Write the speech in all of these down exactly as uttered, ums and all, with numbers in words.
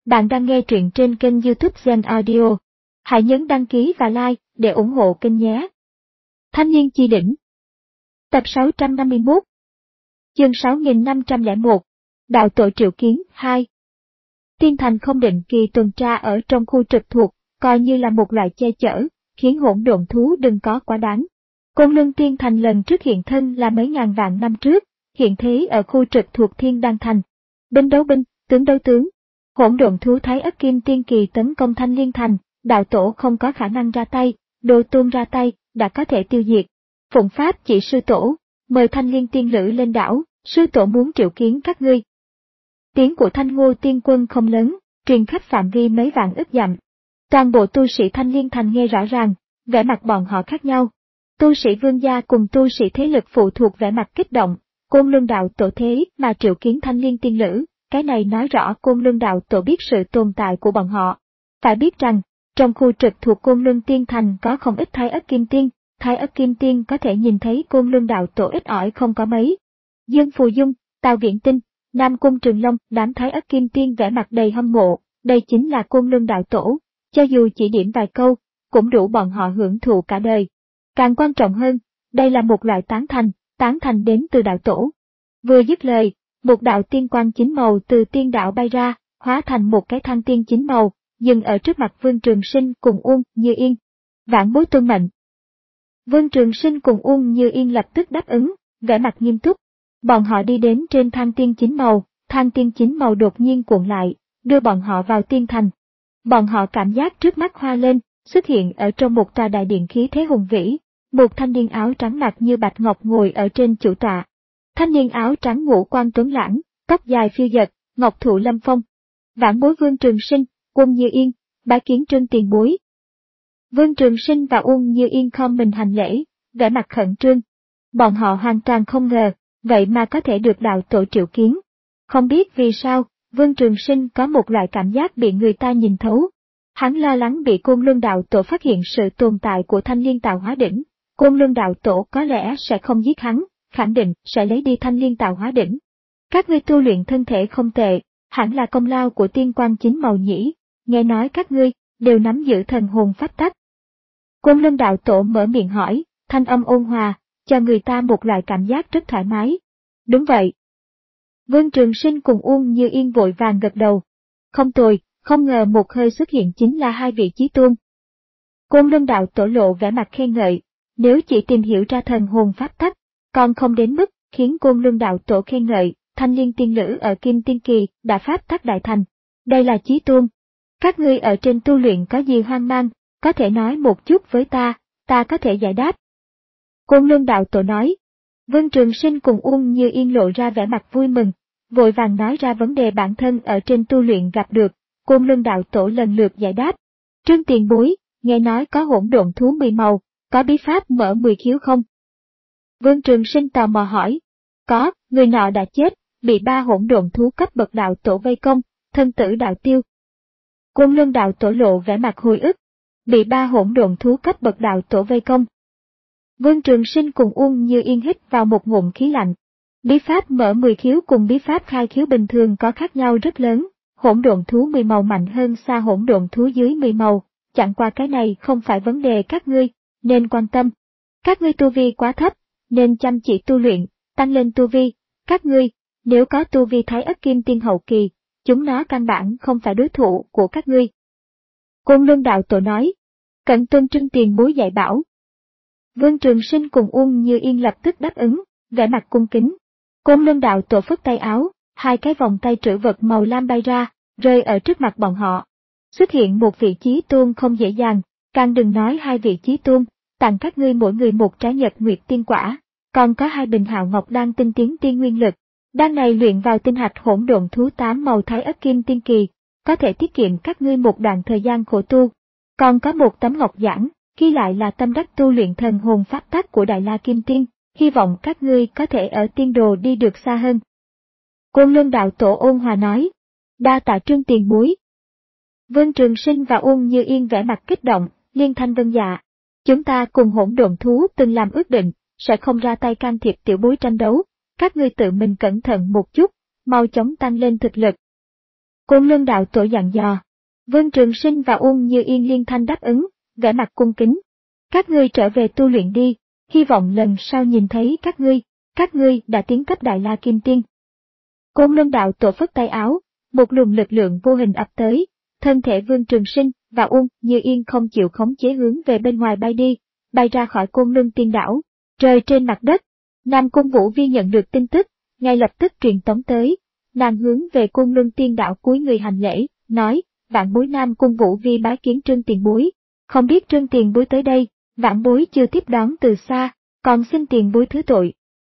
Bạn đang nghe truyện trên kênh YouTube Zen Audio. Hãy nhấn đăng ký và like để ủng hộ kênh nhé. Thanh niên chi đỉnh. Tập sáu trăm năm mươi mốt. Chương sáu nghìn năm trăm lẻ một. Đạo tổ triệu kiến hai. Tiên thành không định kỳ tuần tra ở trong khu trực thuộc, coi như là một loại che chở, khiến hỗn độn thú đừng có quá đáng. Côn Luân Tiên thành lần trước hiện thân là mấy ngàn vạn năm trước, hiện thế ở khu trực thuộc Thiên Đăng thành. Binh đấu binh, tướng đấu tướng. Hỗn độn thú Thái Ất Kim Tiên Kỳ tấn công Thanh Liên thành, đạo tổ không có khả năng ra tay, Đồ Tôn ra tay, đã có thể tiêu diệt. Phụng pháp chỉ sư tổ, mời Thanh Liên tiên lữ lên đảo, sư tổ muốn triệu kiến các ngươi. Tiếng của Thanh Ngô tiên quân không lớn, truyền khắp phạm vi mấy vạn ức dặm. Toàn bộ tu sĩ Thanh Liên thành nghe rõ ràng, vẻ mặt bọn họ khác nhau. Tu sĩ vương gia cùng tu sĩ thế lực phụ thuộc vẻ mặt kích động, Côn Luân đạo tổ thế mà triệu kiến Thanh Liên tiên lữ. Cái này nói rõ Côn Luân đạo tổ biết sự tồn tại của bọn họ. Phải biết rằng, trong khu trực thuộc Côn Luân Tiên thành có không ít Thái Ất Kim Tiên, Thái Ất Kim Tiên có thể nhìn thấy Côn Luân đạo tổ ít ỏi không có mấy. Dương Phù Dung, Tào Viễn Tinh, Nam Cung Trường Long, đám Thái Ất Kim Tiên vẻ mặt đầy hâm mộ, đây chính là Côn Luân đạo tổ, cho dù chỉ điểm vài câu, cũng đủ bọn họ hưởng thụ cả đời. Càng quan trọng hơn, đây là một loại tán thành, tán thành đến từ đạo tổ. Vừa dứt lời, một đạo tiên quang chính màu từ tiên đạo bay ra, hóa thành một cái thăng tiên chính màu, dừng ở trước mặt Vương Trường Sinh cùng Uông Như Yên. Vạn bối tuân mệnh. Vương Trường Sinh cùng Uông Như Yên lập tức đáp ứng, vẻ mặt nghiêm túc. Bọn họ đi đến trên thăng tiên chính màu, thăng tiên chính màu đột nhiên cuộn lại, đưa bọn họ vào tiên thành. Bọn họ cảm giác trước mắt hoa lên, xuất hiện ở trong một tòa đại điện khí thế hùng vĩ, một thanh niên áo trắng mặt như bạch ngọc ngồi ở trên chủ tọa. Thanh niên áo trắng ngũ quan tuấn lãng, tóc dài phiêu dật, ngọc thụ lâm phong. Vãn bối Vương Trường Sinh, Uông Như Yên, bái kiến Trương tiền bối. Vương Trường Sinh và Uông Như Yên khom mình hành lễ, vẻ mặt khẩn trương. Bọn họ hoàn toàn không ngờ, vậy mà có thể được đạo tổ triệu kiến. Không biết vì sao, Vương Trường Sinh có một loại cảm giác bị người ta nhìn thấu. Hắn lo lắng bị Côn Luân đạo tổ phát hiện sự tồn tại của Thanh Liên Tạo Hóa Đỉnh. Côn Luân đạo tổ có lẽ sẽ không giết hắn, khẳng định sẽ lấy đi Thanh Liên Tạo Hóa Đỉnh. Các ngươi tu luyện thân thể không tệ, hẳn là công lao của tiên quan chính màu nhĩ, nghe nói các ngươi đều nắm giữ thần hồn pháp tắc. Côn Luân đạo tổ mở miệng hỏi, thanh âm ôn hòa, cho người ta một loại cảm giác rất thoải mái. Đúng vậy. Vương Trường Sinh cùng Uông Như Yên vội vàng gật đầu. Không tồi, không ngờ một hơi xuất hiện chính là hai vị chí tôn. Côn Luân đạo tổ lộ vẻ mặt khen ngợi, nếu chỉ tìm hiểu ra thần hồn pháp tắc, còn không đến mức khiến Côn Luân đạo tổ khen ngợi, Thanh Liên tiên lữ ở Kim Tiên Kỳ đã pháp tắc đại thành. Đây là chí tôn. Các ngươi ở trên tu luyện có gì hoang mang, có thể nói một chút với ta, ta có thể giải đáp. Côn Luân đạo tổ nói. Vương Trường Sinh cùng Uông Như Yên lộ ra vẻ mặt vui mừng, vội vàng nói ra vấn đề bản thân ở trên tu luyện gặp được, Côn Luân đạo tổ lần lượt giải đáp. Trương tiền bối, nghe nói có hỗn độn thú mười màu, có bí pháp mở mười khiếu không? Vương Trường Sinh tò mò hỏi. Có, người nọ đã chết, bị ba hỗn độn thú cấp bậc đạo tổ vây công, thân tử đạo tiêu. Côn Luân đạo tổ lộ vẻ mặt hồi ức. Bị ba hỗn độn thú cấp bậc đạo tổ vây công. Vương Trường Sinh cùng Uông Như Yên hít vào một ngụm khí lạnh. Bí pháp mở mười khiếu cùng bí pháp khai khiếu bình thường có khác nhau rất lớn, hỗn độn thú mười màu mạnh hơn xa hỗn độn thú dưới mười màu, chẳng qua cái này không phải vấn đề các ngươi nên quan tâm. Các ngươi tu vi quá thấp, nên chăm chỉ tu luyện, tăng lên tu vi. Các ngươi, nếu có tu vi Thái Ất Kim Tiên hậu kỳ, chúng nó căn bản không phải đối thủ của các ngươi. Côn Luân đạo tổ nói, cẩn tuân Trương tiền bối dạy bảo. Vương Trường Sinh cùng Uông Như Yên lập tức đáp ứng, vẻ mặt cung kính. Côn Luân đạo tổ phất tay áo, hai cái vòng tay trữ vật màu lam bay ra, rơi ở trước mặt bọn họ. Xuất hiện một vị chí tôn không dễ dàng, càng đừng nói hai vị chí tôn, tặng các ngươi mỗi người một trái nhật nguyệt tiên quả, còn có hai bình hạo ngọc đan tinh tiến tiên nguyên lực. Đan này luyện vào tinh hạch hỗn độn thú tám màu Thái Ất Kim Tiên Kỳ, có thể tiết kiệm các ngươi một đoạn thời gian khổ tu. Còn có một tấm ngọc giản, ghi lại là tâm đắc tu luyện thần hồn pháp tắc của Đại La Kim Tiên, hy vọng các ngươi có thể ở tiên đồ đi được xa hơn. Côn Luân đạo tổ ôn hòa nói, đa tạ Trương tiền bối. Vương Trường Sinh và Uông Như Yên vẻ mặt kích động, liên thanh vâng dạ. Chúng ta cùng hỗn độn thú từng làm ước định, sẽ không ra tay can thiệp tiểu bối tranh đấu, các ngươi tự mình cẩn thận một chút, mau chóng tăng lên thực lực. Côn Luân đạo tổ dặn dò. Vương Trường Sinh và Uông Như Yên liên thanh đáp ứng, vẻ mặt cung kính. Các ngươi trở về tu luyện đi, hy vọng lần sau nhìn thấy các ngươi, các ngươi đã tiến cấp Đại La Kim Tiên. Côn Luân đạo tổ phất tay áo, một luồng lực lượng vô hình ập tới, thân thể Vương Trường Sinh và Uông Như Yên không chịu khống chế hướng về bên ngoài bay đi, bay ra khỏi Côn Luân Tiên đảo, rơi trên mặt đất. Nam Cung Vũ Vi nhận được tin tức, ngay lập tức truyền tống tới, nàng hướng về Côn Luân Tiên đảo cúi người hành lễ, nói, vạn bối Nam Cung Vũ Vi bái kiến Trương tiền bối, không biết Trương tiền bối tới đây, vạn bối chưa tiếp đón từ xa, còn xin tiền bối thứ tội.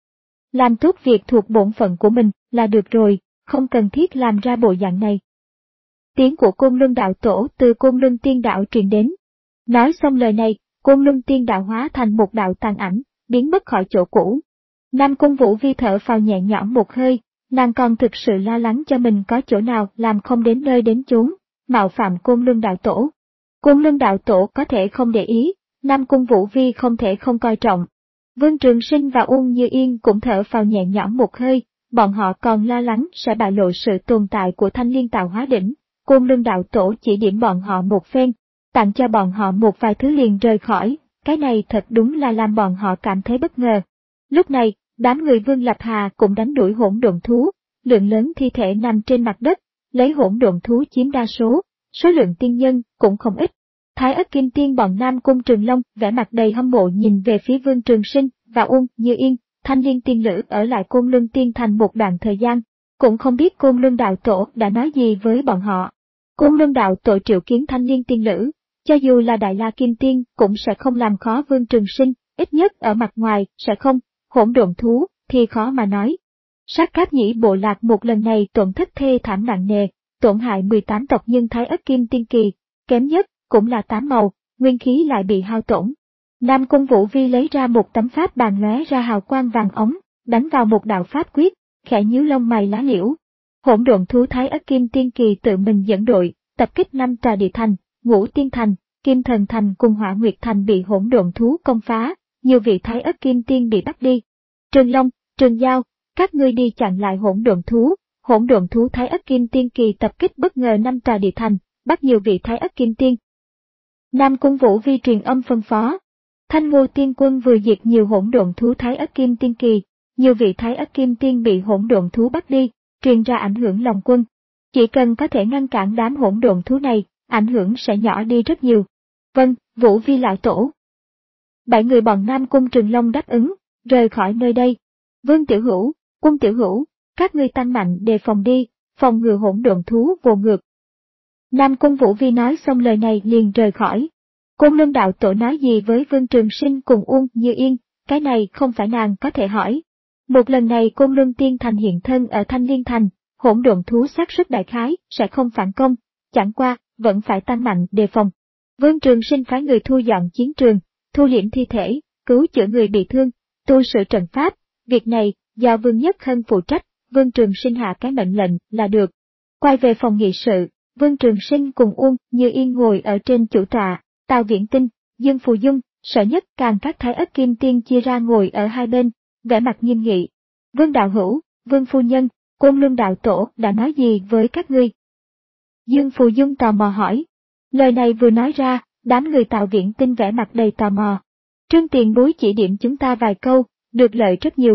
Làm tốt việc thuộc bổn phận của mình là được rồi, không cần thiết làm ra bộ dạng này. Tiếng của Côn Luân đạo tổ từ Côn Luân Tiên đảo truyền đến. Nói xong lời này, Côn Luân Tiên đảo hóa thành một đạo tàn ảnh, biến mất khỏi chỗ cũ. Nam Cung Vũ Vi thở phào nhẹ nhõm một hơi, nàng còn thực sự lo lắng cho mình có chỗ nào làm không đến nơi đến chốn, mạo phạm Côn Luân đạo tổ. Côn Luân đạo tổ có thể không để ý, Nam Cung Vũ Vi không thể không coi trọng. Vương Trường Sinh và Uông Như Yên cũng thở phào nhẹ nhõm một hơi, bọn họ còn lo lắng sẽ bại lộ sự tồn tại của Thanh Liên Tạo Hóa Đỉnh. Côn Luân đạo tổ chỉ điểm bọn họ một phen, tặng cho bọn họ một vài thứ liền rời khỏi, cái này thật đúng là làm bọn họ cảm thấy bất ngờ. Lúc này, đám người Vương Lập Hà cũng đánh đuổi hỗn độn thú, lượng lớn thi thể nằm trên mặt đất, lấy hỗn độn thú chiếm đa số, số lượng tiên nhân cũng không ít. Thái Ất Kim Tiên bọn Nam Cung Trường Long vẻ mặt đầy hâm mộ nhìn về phía Vương Trường Sinh và Uông Như Yên, Thanh Liên Tiên Lữ ở lại Côn Luân Tiên Thành một đoạn thời gian, cũng không biết Côn Luân đạo tổ đã nói gì với bọn họ. Côn Luân đạo tổ triệu kiến Thanh Liên Tiên Lữ, cho dù là Đại La Kim Tiên cũng sẽ không làm khó Vương Trường Sinh, ít nhất ở mặt ngoài sẽ không, hỗn độn thú thì khó mà nói. Sát Cáp Nhĩ bộ lạc một lần này tổn thất thê thảm nặng nề, tổn hại mười tám tộc nhân Thái Ất Kim Tiên kỳ, kém nhất cũng là tám màu, nguyên khí lại bị hao tổn. Nam Cung Vũ Vi lấy ra một tấm pháp bàn lóe ra hào quang vàng ống, đánh vào một đạo pháp quyết, khẽ nhíu lông mày lá liễu. Hỗn độn thú Thái Ất Kim Tiên kỳ tự mình dẫn đội, tập kích năm tòa địa thành, Ngũ Tiên Thành, Kim Thần Thành cùng Hỏa Nguyệt Thành bị hỗn độn thú công phá, nhiều vị Thái Ất Kim Tiên bị bắt đi. Trường Long, Trường Giao, các ngươi đi chặn lại hỗn độn thú. Hỗn độn thú Thái Ất Kim Tiên kỳ tập kích bất ngờ năm tòa địa thành, bắt nhiều vị Thái Ất Kim Tiên. Nam Cung Vũ Vi truyền âm phân phó. Thanh Ngô Tiên Quân vừa diệt nhiều hỗn độn thú Thái Ất Kim Tiên kỳ, nhiều vị Thái Ất Kim Tiên bị hỗn độn thú bắt đi, truyền ra ảnh hưởng lòng quân. Chỉ cần có thể ngăn cản đám hỗn độn thú này, ảnh hưởng sẽ nhỏ đi rất nhiều. Vâng, Vũ Vi lão tổ. Bảy người bọn Nam Cung Trường Long đáp ứng, rời khỏi nơi đây. Vương Tiểu Hữu, Quân Tiểu Hữu, các ngươi tăng mạnh đề phòng đi, phòng ngừa hỗn độn thú vô ngược. Nam Cung Vũ Vi nói xong lời này liền rời khỏi. Côn Luân đạo tổ nói gì với Vương Trường Sinh cùng Uông Như Yên, cái này không phải nàng có thể hỏi. Một lần này Côn Luân Tiên Thành hiện thân ở Thanh Liên Thành, hỗn độn thú xác suất đại khái sẽ không phản công, chẳng qua vẫn phải tăng mạnh đề phòng. Vương Trường Sinh phái người thu dọn chiến trường, thu liễm thi thể, cứu chữa người bị thương, tu sửa trận pháp, việc này do Vương Nhất Hân phụ trách, Vương Trường Sinh hạ cái mệnh lệnh là được. Quay về phòng nghị sự, Vương Trường Sinh cùng Uông Như Yên ngồi ở trên chủ tọa, Tào Viễn Tinh, Dương Phù Dung, Sở Nhất Càng các Thái Ất Kim Tiên chia ra ngồi ở hai bên, vẻ mặt nghiêm nghị. Vương đạo hữu, Vương phu nhân, Côn Luân đạo tổ đã nói gì với các ngươi? Dương Phù Dung tò mò hỏi. Lời này vừa nói ra, đám người Tào Viễn Tinh vẻ mặt đầy tò mò. Trương tiền bối chỉ điểm chúng ta vài câu, được lợi rất nhiều.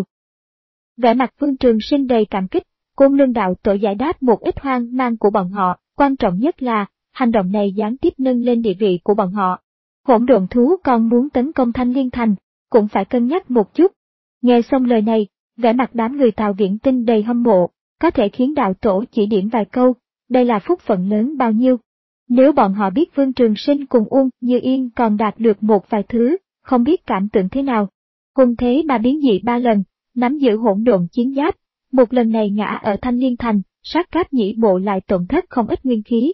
Vẻ mặt Vương Trường Sinh đầy cảm kích, Côn Luân đạo tổ giải đáp một ít hoang mang của bọn họ, quan trọng nhất là, hành động này gián tiếp nâng lên địa vị của bọn họ. Hỗn độn thú còn muốn tấn công Thanh Liên Thành, cũng phải cân nhắc một chút. Nghe xong lời này, vẻ mặt đám người Tào Viễn Tinh đầy hâm mộ, có thể khiến đạo tổ chỉ điểm vài câu, đây là phúc phận lớn bao nhiêu. Nếu bọn họ biết Vương Trường Sinh cùng Uông Như Yên còn đạt được một vài thứ, không biết cảm tưởng thế nào. Hùng thế mà biến dị ba lần, nắm giữ hỗn độn chiến giáp, một lần này ngã ở Thanh Liên Thành, Sát Cáp Nhĩ bộ lại tổn thất không ít nguyên khí.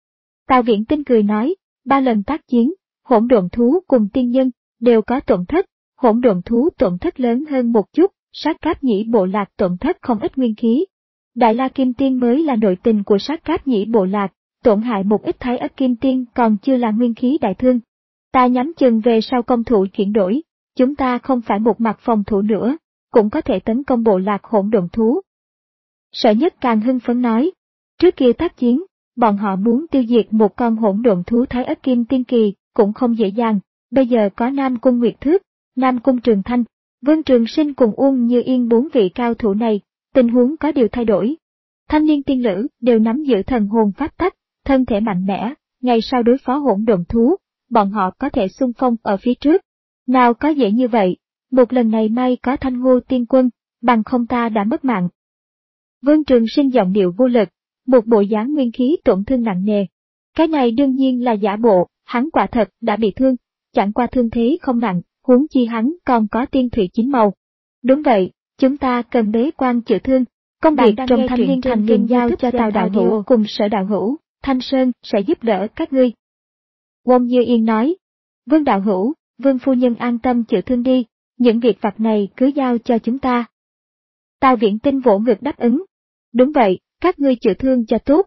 Tào Viễn Tinh cười nói, ba lần tác chiến, hỗn độn thú cùng tiên nhân, đều có tổn thất, hỗn độn thú tổn thất lớn hơn một chút, Sát Cáp Nhĩ bộ lạc tổn thất không ít nguyên khí. Đại La Kim Tiên mới là nội tình của Sát Cáp Nhĩ bộ lạc, tổn hại một ít Thái Ất Kim Tiên còn chưa là nguyên khí đại thương. Ta nhắm chừng về sau công thủ chuyển đổi, chúng ta không phải một mặt phòng thủ nữa, cũng có thể tấn công bộ lạc hỗn độn thú. Sở Nhất Càng hưng phấn nói. Trước kia tác chiến, bọn họ muốn tiêu diệt một con hỗn độn thú Thái Ất Kim Tiên Kỳ cũng không dễ dàng, bây giờ có Nam Cung Nguyệt Thước, Nam Cung Trường Thanh, Vương Trường Sinh cùng Uông Như Yên bốn vị cao thủ này, tình huống có điều thay đổi. Thanh niên tiên lữ đều nắm giữ thần hồn pháp tắc, thân thể mạnh mẽ, ngày sau đối phó hỗn độn thú, bọn họ có thể xung phong ở phía trước. Nào có dễ như vậy, một lần này may có Thanh Ngô tiên quân, bằng không ta đã mất mạng. Vương Trường Sinh giọng điệu vô lực, một bộ dáng nguyên khí tổn thương nặng nề. Cái này đương nhiên là giả bộ, hắn quả thật đã bị thương, chẳng qua thương thế không nặng, huống chi hắn còn có tiên thủy chín màu. Đúng vậy, chúng ta cần bế quan chữa thương, công việc trong Thanh Liên Thành liền giao cho Tào đạo hữu cùng Sở đạo hữu, Thanh Sơn sẽ giúp đỡ các ngươi. Uông Như Yên nói, Vương đạo hữu, Vương phu nhân an tâm chữa thương đi, những việc vặt này cứ giao cho chúng ta. Tào Viễn Tinh vỗ ngực đáp ứng. Đúng vậy, các ngươi chữa thương cho tốt.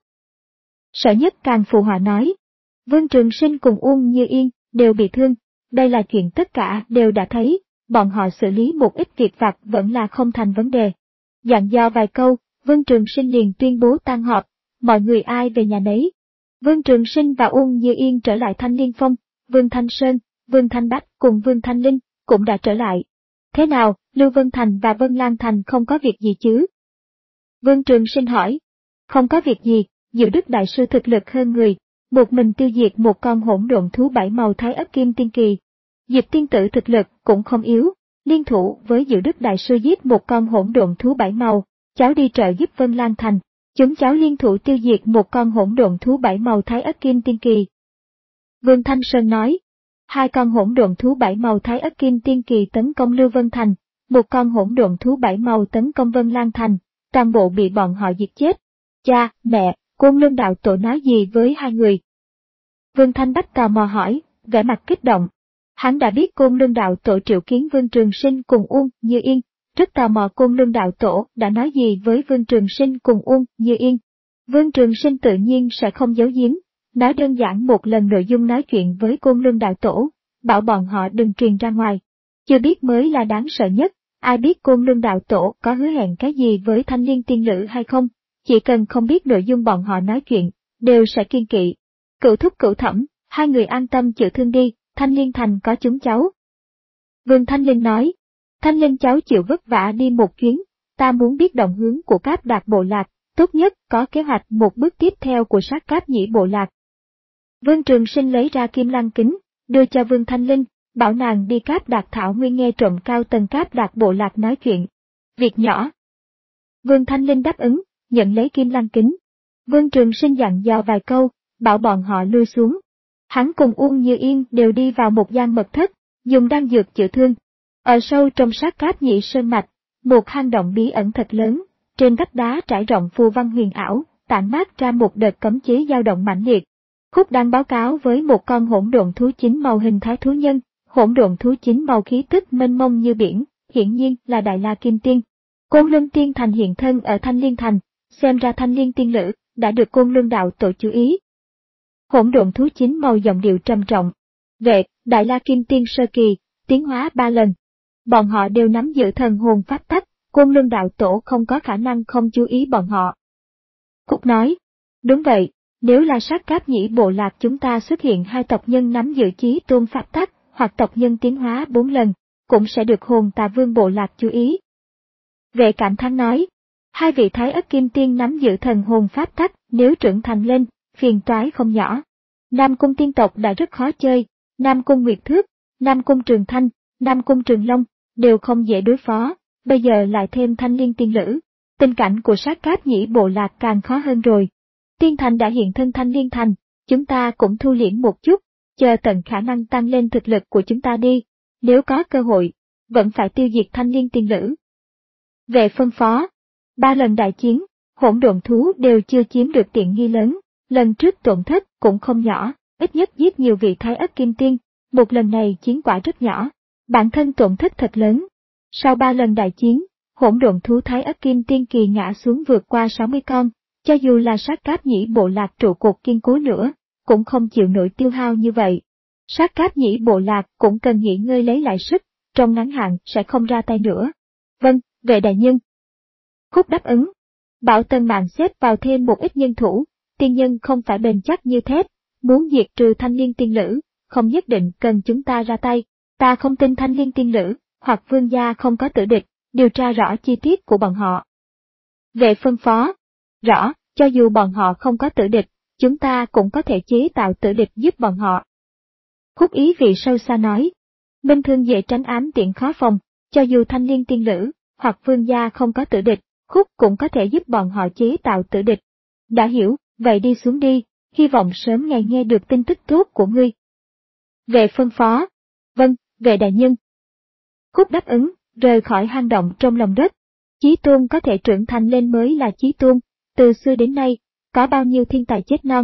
Sở Nhất càng phù hòa nói, Vương Trường Sinh cùng Uông Như Yên đều bị thương, đây là chuyện tất cả đều đã thấy, bọn họ xử lý một ít việc vặt vẫn là không thành vấn đề. Dặn dò vài câu, Vương Trường Sinh liền tuyên bố tan họp, mọi người ai về nhà nấy. Vương Trường Sinh và Uông Như Yên trở lại Thanh Liên Phong, Vương Thanh Sơn, Vương Thanh Bách cùng Vương Thanh Linh cũng đã trở lại. Thế nào, Lưu Vân Thành và Vân Lan Thành không có việc gì chứ? Vương Trường Sinh hỏi. Không có việc gì, Diệu Đức Đại Sư thực lực hơn người, một mình tiêu diệt một con hỗn độn thú bảy màu Thái Ất Kim Tiên Kỳ. Diệp tiên tử thực lực cũng không yếu, liên thủ với Diệu Đức Đại Sư giết một con hỗn độn thú bảy màu, cháu đi trợ giúp Vân Lan Thành, chúng cháu liên thủ tiêu diệt một con hỗn độn thú bảy màu Thái Ất Kim Tiên Kỳ. Vương Thanh Sơn nói, hai con hỗn độn thú bảy màu Thái Ất Kim Tiên Kỳ tấn công Lưu Vân Thành, một con hỗn độn thú bảy màu tấn công Vân Lan Thành, toàn bộ bị bọn họ diệt chết. Cha, mẹ, Côn Luân đạo tổ nói gì với hai người? Vương Thanh Bách tò mò hỏi, vẻ mặt kích động. Hắn đã biết Côn Luân đạo tổ triệu kiến Vương Trường Sinh cùng Uông Như Yên, rất tò mò Côn Luân đạo tổ đã nói gì với Vương Trường Sinh cùng Uông Như Yên. Vương Trường Sinh tự nhiên sẽ không giấu giếm, nói đơn giản một lần nội dung nói chuyện với Côn Luân đạo tổ, bảo bọn họ đừng truyền ra ngoài. Chưa biết mới là đáng sợ nhất, ai biết Côn Luân đạo tổ có hứa hẹn cái gì với Thanh Liên tiên lữ hay không, chỉ cần không biết nội dung bọn họ nói chuyện, đều sẽ kiêng kỵ. Cửu thúc cửu thẩm, hai người an tâm chữa thương đi, Thanh Liên Thành có chúng cháu. Vương Thanh Linh nói, Thanh Linh cháu chịu vất vả đi một chuyến, ta muốn biết động hướng của Cáp Đạt bộ lạc, tốt nhất có kế hoạch một bước tiếp theo của sát Cáp Nhĩ bộ lạc. Vương Trường Sinh lấy ra kim lăng kính, đưa cho Vương Thanh Linh, bảo nàng đi Cáp Đạt thảo nguyên nghe trộm cao tầng Cáp Đạt bộ lạc nói chuyện. Việc nhỏ. Vương Thanh Linh đáp ứng, nhận lấy kim lăng kính. Vương Trường Sinh dặn dò vài câu, bảo bọn họ lui xuống. Hắn cùng Uông Như Yên đều đi vào một gian mật thất, dùng đan dược chữa thương. Ở sâu trong sát Cáp Nhĩ sơn mạch, một hang động bí ẩn thật lớn, trên vách đá trải rộng phù văn huyền ảo, tản mát ra một đợt cấm chế dao động mãnh liệt. Khúc đang báo cáo với một con hỗn độn thú chín màu hình thái thú nhân, hỗn độn thú chín màu khí tức mênh mông như biển, hiển nhiên là Đại La Kim Tiên. Côn Luân Tiên Thành hiện thân ở Thanh Liên Thành, xem ra Thanh Liên tiên lữ đã được Côn Luân đạo tổ chú ý. Hỗn độn thú chín màu giọng điệu trầm trọng. Vệ, Đại La Kim Tiên sơ kỳ, tiến hóa ba lần. Bọn họ đều nắm giữ thần hồn pháp tắc, Côn Luân đạo tổ không có khả năng không chú ý bọn họ. Cúc nói, đúng vậy, nếu là sát Cáp Nhĩ bộ lạc chúng ta xuất hiện hai tộc nhân nắm giữ chí tôn pháp tắc, hoặc tộc nhân tiến hóa bốn lần, cũng sẽ được hồn tà vương bộ lạc chú ý. Vệ Cảm Thán nói, hai vị Thái Ất Kim Tiên nắm giữ thần hồn pháp tắc, nếu trưởng thành lên, phiền toái không nhỏ. Nam Cung tiên tộc đã rất khó chơi, Nam Cung Nguyệt Thước, Nam Cung Trường Thanh, Nam Cung Trường Long, đều không dễ đối phó, bây giờ lại thêm Thanh Liên tiên lữ. Tình cảnh của sát Cáp Nhĩ bộ lạc càng khó hơn rồi. Tiên Thành đã hiện thân Thanh Liên Thành, chúng ta cũng thu liễm một chút, chờ tận khả năng tăng lên thực lực của chúng ta đi, nếu có cơ hội, vẫn phải tiêu diệt Thanh Liên tiên lữ. Về phân phó, ba lần đại chiến, hỗn độn thú đều chưa chiếm được tiện nghi lớn, lần trước tổn thất cũng không nhỏ, ít nhất giết nhiều vị Thái Ất Kim Tiên, một lần này chiến quả rất nhỏ, bản thân tổn thất thật lớn. Sau ba lần đại chiến, hỗn độn thú Thái Ất Kim Tiên kỳ ngã xuống vượt qua sáu mươi con, cho dù là sát Cáp Nhĩ bộ lạc trụ cột kiên cố nữa, cũng không chịu nổi tiêu hao như vậy. Sát Cáp Nhĩ bộ lạc cũng cần nghỉ ngơi lấy lại sức, trong ngắn hạn sẽ không ra tay nữa. Vâng, vệ đại nhân. Khúc đáp ứng. Bảo Tân Mạng xếp vào thêm một ít nhân thủ, tiên nhân không phải bền chắc như thép, muốn diệt trừ Thanh Liên tiên nữ, không nhất định cần chúng ta ra tay. Ta không tin Thanh Liên tiên nữ, hoặc vương gia không có tử địch, điều tra rõ chi tiết của bọn họ. Vệ phân phó, rõ, cho dù bọn họ không có tử địch, chúng ta cũng có thể chế tạo tử địch giúp bọn họ. Khúc ý vị sâu xa nói, minh thương dễ tránh ám tiện khó phòng, cho dù Thanh Liên tiên nữ, hoặc vương gia không có tử địch, Khúc cũng có thể giúp bọn họ chế tạo tử địch. Đã hiểu, vậy đi xuống đi, hy vọng sớm ngày nghe được tin tức tốt của ngươi. Vệ phân phó, vâng, vệ đại nhân. Khúc đáp ứng, rời khỏi hang động trong lòng đất. Chí tôn có thể trưởng thành lên mới là chí tôn, từ xưa đến nay, có bao nhiêu thiên tài chết non.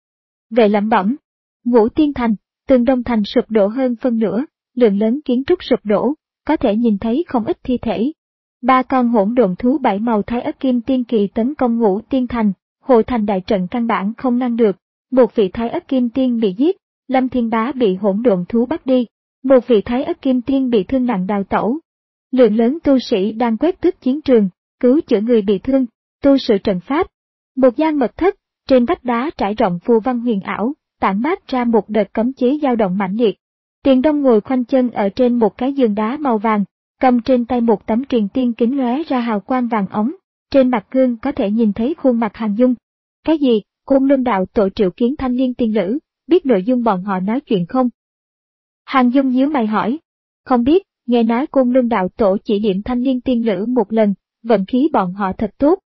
Vệ lẩm bẩm, Ngũ Tiên Thành, Tường Đông Thành sụp đổ hơn phân nửa, lượng lớn kiến trúc sụp đổ, có thể nhìn thấy không ít thi thể. Ba con hỗn độn thú bảy màu Thái Ất Kim Tiên Kỳ tấn công Ngũ Tiên Thành, hộ thành đại trận căn bản không ngăn được, một vị Thái Ất Kim Tiên bị giết, Lâm Thiên Bá bị hỗn độn thú bắt đi, một vị Thái Ất Kim Tiên bị thương nặng đào tẩu. Lượng lớn tu sĩ đang quét tước chiến trường, cứu chữa người bị thương, tu sự trận pháp. Một gian mật thất, trên vách đá trải rộng phù văn huyền ảo, tản mát ra một đợt cấm chế dao động mãnh liệt. Tiền Đông ngồi khoanh chân ở trên một cái giường đá màu vàng, cầm trên tay một tấm truyền tiên kính lóe ra hào quang vàng ống, trên mặt gương có thể nhìn thấy khuôn mặt Hàn Dung. Cái gì? Côn Luân đạo tổ triệu kiến Thanh Liên tiên nữ, biết nội dung bọn họ nói chuyện không? Hàn Dung nhíu mày hỏi. Không biết, nghe nói Côn Luân đạo tổ chỉ điểm Thanh Liên tiên nữ một lần, vận khí bọn họ thật tốt.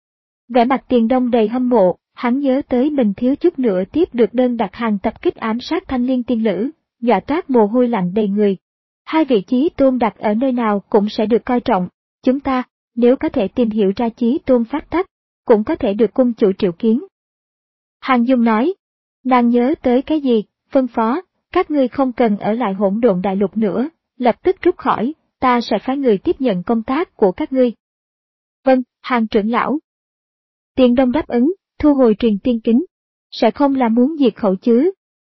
Vẻ mặt Tiền Đông đầy hâm mộ, hắn nhớ tới mình thiếu chút nữa tiếp được đơn đặt hàng tập kích ám sát Thanh Liên tiên nữ, dọa toát mồ hôi lạnh đầy người. Hai vị chí tôn đặt ở nơi nào cũng sẽ được coi trọng, chúng ta, nếu có thể tìm hiểu ra chí tôn phát tắc, cũng có thể được cung chủ triệu kiến. Hàn Dung nói, nàng nhớ tới cái gì, phân phó, các ngươi không cần ở lại hỗn độn đại lục nữa, lập tức rút khỏi, ta sẽ phái người tiếp nhận công tác của các ngươi. Vâng, Hàn trưởng lão. Tiền Đông đáp ứng, thu hồi truyền tiên kính, sẽ không là muốn diệt khẩu chứ.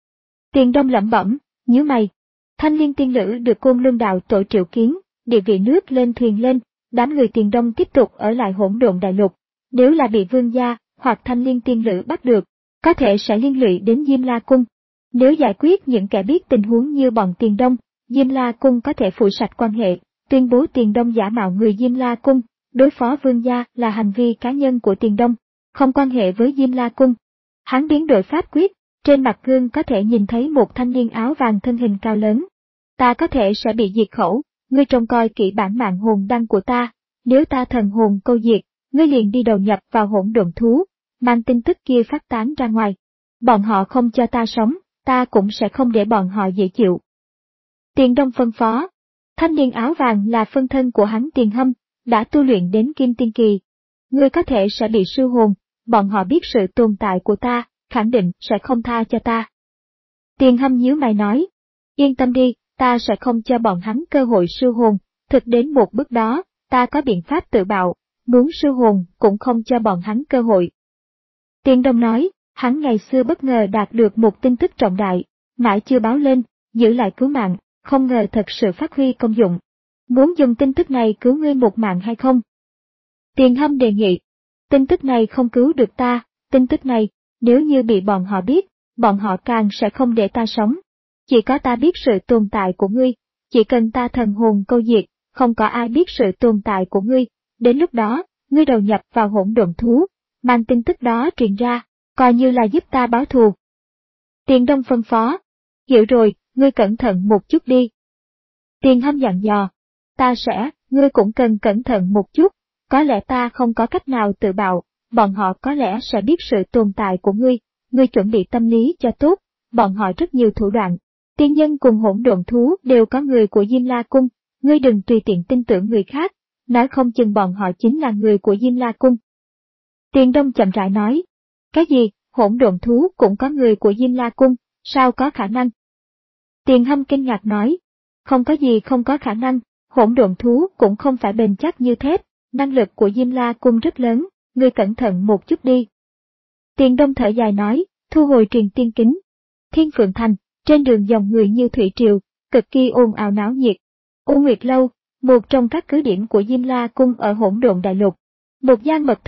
Tiền Đông lẩm bẩm, nhíu mày. Thanh Liên tiên nữ được Côn Luân đạo tổ triệu kiến, địa vị nước lên thuyền lên, đám người Tiền Đông tiếp tục ở lại hỗn độn đại lục. Nếu là bị vương gia hoặc Thanh Liên tiên nữ bắt được, có thể sẽ liên lụy đến Diêm La Cung. Nếu giải quyết những kẻ biết tình huống như bọn Tiền Đông, Diêm La Cung có thể phủi sạch quan hệ, tuyên bố Tiền Đông giả mạo người Diêm La Cung, đối phó vương gia là hành vi cá nhân của Tiền Đông, không quan hệ với Diêm La Cung. Hắn biến đổi pháp quyết, trên mặt gương có thể nhìn thấy một thanh niên áo vàng thân hình cao lớn. Ta có thể sẽ bị diệt khẩu, ngươi trông coi kỹ bản mạng hồn đăng của ta, nếu ta thần hồn câu diệt, ngươi liền đi đầu nhập vào hỗn độn thú, mang tin tức kia phát tán ra ngoài. Bọn họ không cho ta sống, ta cũng sẽ không để bọn họ dễ chịu. Tiền Đông phân phó, thanh niên áo vàng là phân thân của hắn Tiền Hâm, đã tu luyện đến Kim Tiên Kỳ. Ngươi có thể sẽ bị sư hồn, bọn họ biết sự tồn tại của ta, khẳng định sẽ không tha cho ta. Tiền Hâm nhíu mày nói, yên tâm đi, ta sẽ không cho bọn hắn cơ hội sư hồn, thực đến một bước đó, ta có biện pháp tự bạo, muốn sư hồn cũng không cho bọn hắn cơ hội. Tiền Đông nói, hắn ngày xưa bất ngờ đạt được một tin tức trọng đại, mãi chưa báo lên, giữ lại cứu mạng, không ngờ thật sự phát huy công dụng. Muốn dùng tin tức này cứu ngươi một mạng hay không? Tiền Hâm đề nghị, tin tức này không cứu được ta, tin tức này, nếu như bị bọn họ biết, bọn họ càng sẽ không để ta sống. Chỉ có ta biết sự tồn tại của ngươi, chỉ cần ta thần hồn câu diệt, không có ai biết sự tồn tại của ngươi, đến lúc đó, ngươi đầu nhập vào hỗn độn thú, mang tin tức đó truyền ra, coi như là giúp ta báo thù. Tiền Đông phân phó, hiểu rồi, ngươi cẩn thận một chút đi. Tiền Hâm dặn dò, ta sẽ, ngươi cũng cần cẩn thận một chút, có lẽ ta không có cách nào tự bạo, bọn họ có lẽ sẽ biết sự tồn tại của ngươi, ngươi chuẩn bị tâm lý cho tốt, bọn họ rất nhiều thủ đoạn. Tiên nhân cùng hỗn độn thú đều có người của Diêm La Cung, ngươi đừng tùy tiện tin tưởng người khác, nói không chừng bọn họ chính là người của Diêm La Cung. Tiền Đông chậm rãi nói, cái gì, hỗn độn thú cũng có người của Diêm La Cung, sao có khả năng? Tiền Hâm kinh ngạc nói, không có gì không có khả năng, hỗn độn thú cũng không phải bền chắc như thép, năng lực của Diêm La Cung rất lớn, ngươi cẩn thận một chút đi. Tiền Đông thở dài nói, thu hồi truyền tiên kính. Thiên Phượng Thành, trên đường dòng người như thủy triều, cực kỳ ồn ào náo nhiệt. U Nguyệt Lâu, một trong các cứ điểm của Diêm La Cung ở hỗn độn đại lục. Một gian mật thất,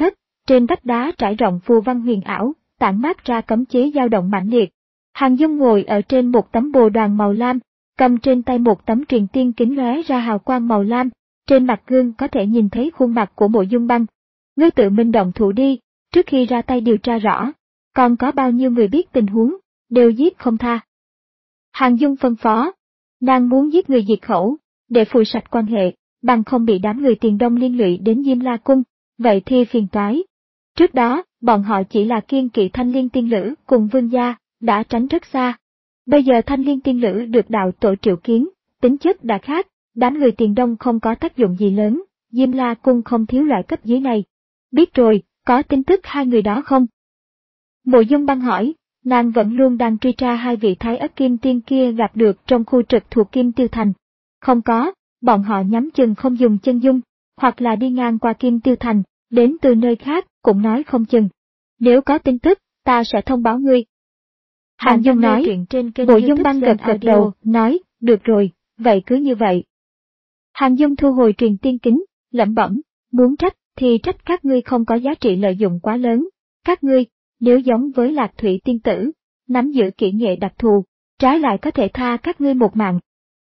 trên vách đá trải rộng phù văn huyền ảo, tản mát ra cấm chế dao động mãnh liệt. Hàng Dung ngồi ở trên một tấm bồ đoàn màu lam, cầm trên tay một tấm truyền tiên kính lóe ra hào quang màu lam, trên mặt gương có thể nhìn thấy khuôn mặt của Mộ Dung Băng. Ngươi tự mình động thủ đi, trước khi ra tay điều tra rõ, còn có bao nhiêu người biết tình huống, đều giết không tha. Hàng Dung phân phó, nàng muốn giết người diệt khẩu, để phủi sạch quan hệ, bằng không bị đám người Tiền Đông liên lụy đến Diêm La Cung, vậy thì phiền toái. Trước đó, bọn họ chỉ là kiêng kỵ Thanh Liên Tiên Lữ cùng Vương gia, đã tránh rất xa. Bây giờ Thanh Liên Tiên Lữ được đạo tổ triệu kiến, tính chất đã khác, đám người Tiền Đông không có tác dụng gì lớn, Diêm La Cung không thiếu loại cấp dưới này. Biết rồi, có tin tức hai người đó không? Mộ Dung Băng hỏi, nàng vẫn luôn đang truy tra hai vị Thái Ất Kim Tiên kia gặp được trong khu trực thuộc Kim Tiêu Thành. Không có, bọn họ nhắm chừng không dùng chân dung, hoặc là đi ngang qua Kim Tiêu Thành, đến từ nơi khác, cũng nói không chừng. Nếu có tin tức, ta sẽ thông báo ngươi. Hàng Dung nói, Mộ Dung Băng gật gật đầu, nói, được rồi, vậy cứ như vậy. Hàng Dung thu hồi truyền tiên kính, lẩm bẩm, muốn trách, thì trách các ngươi không có giá trị lợi dụng quá lớn. Các ngươi, nếu giống với Lạc Thủy Tiên Tử, nắm giữ kỹ nghệ đặc thù, trái lại có thể tha các ngươi một mạng.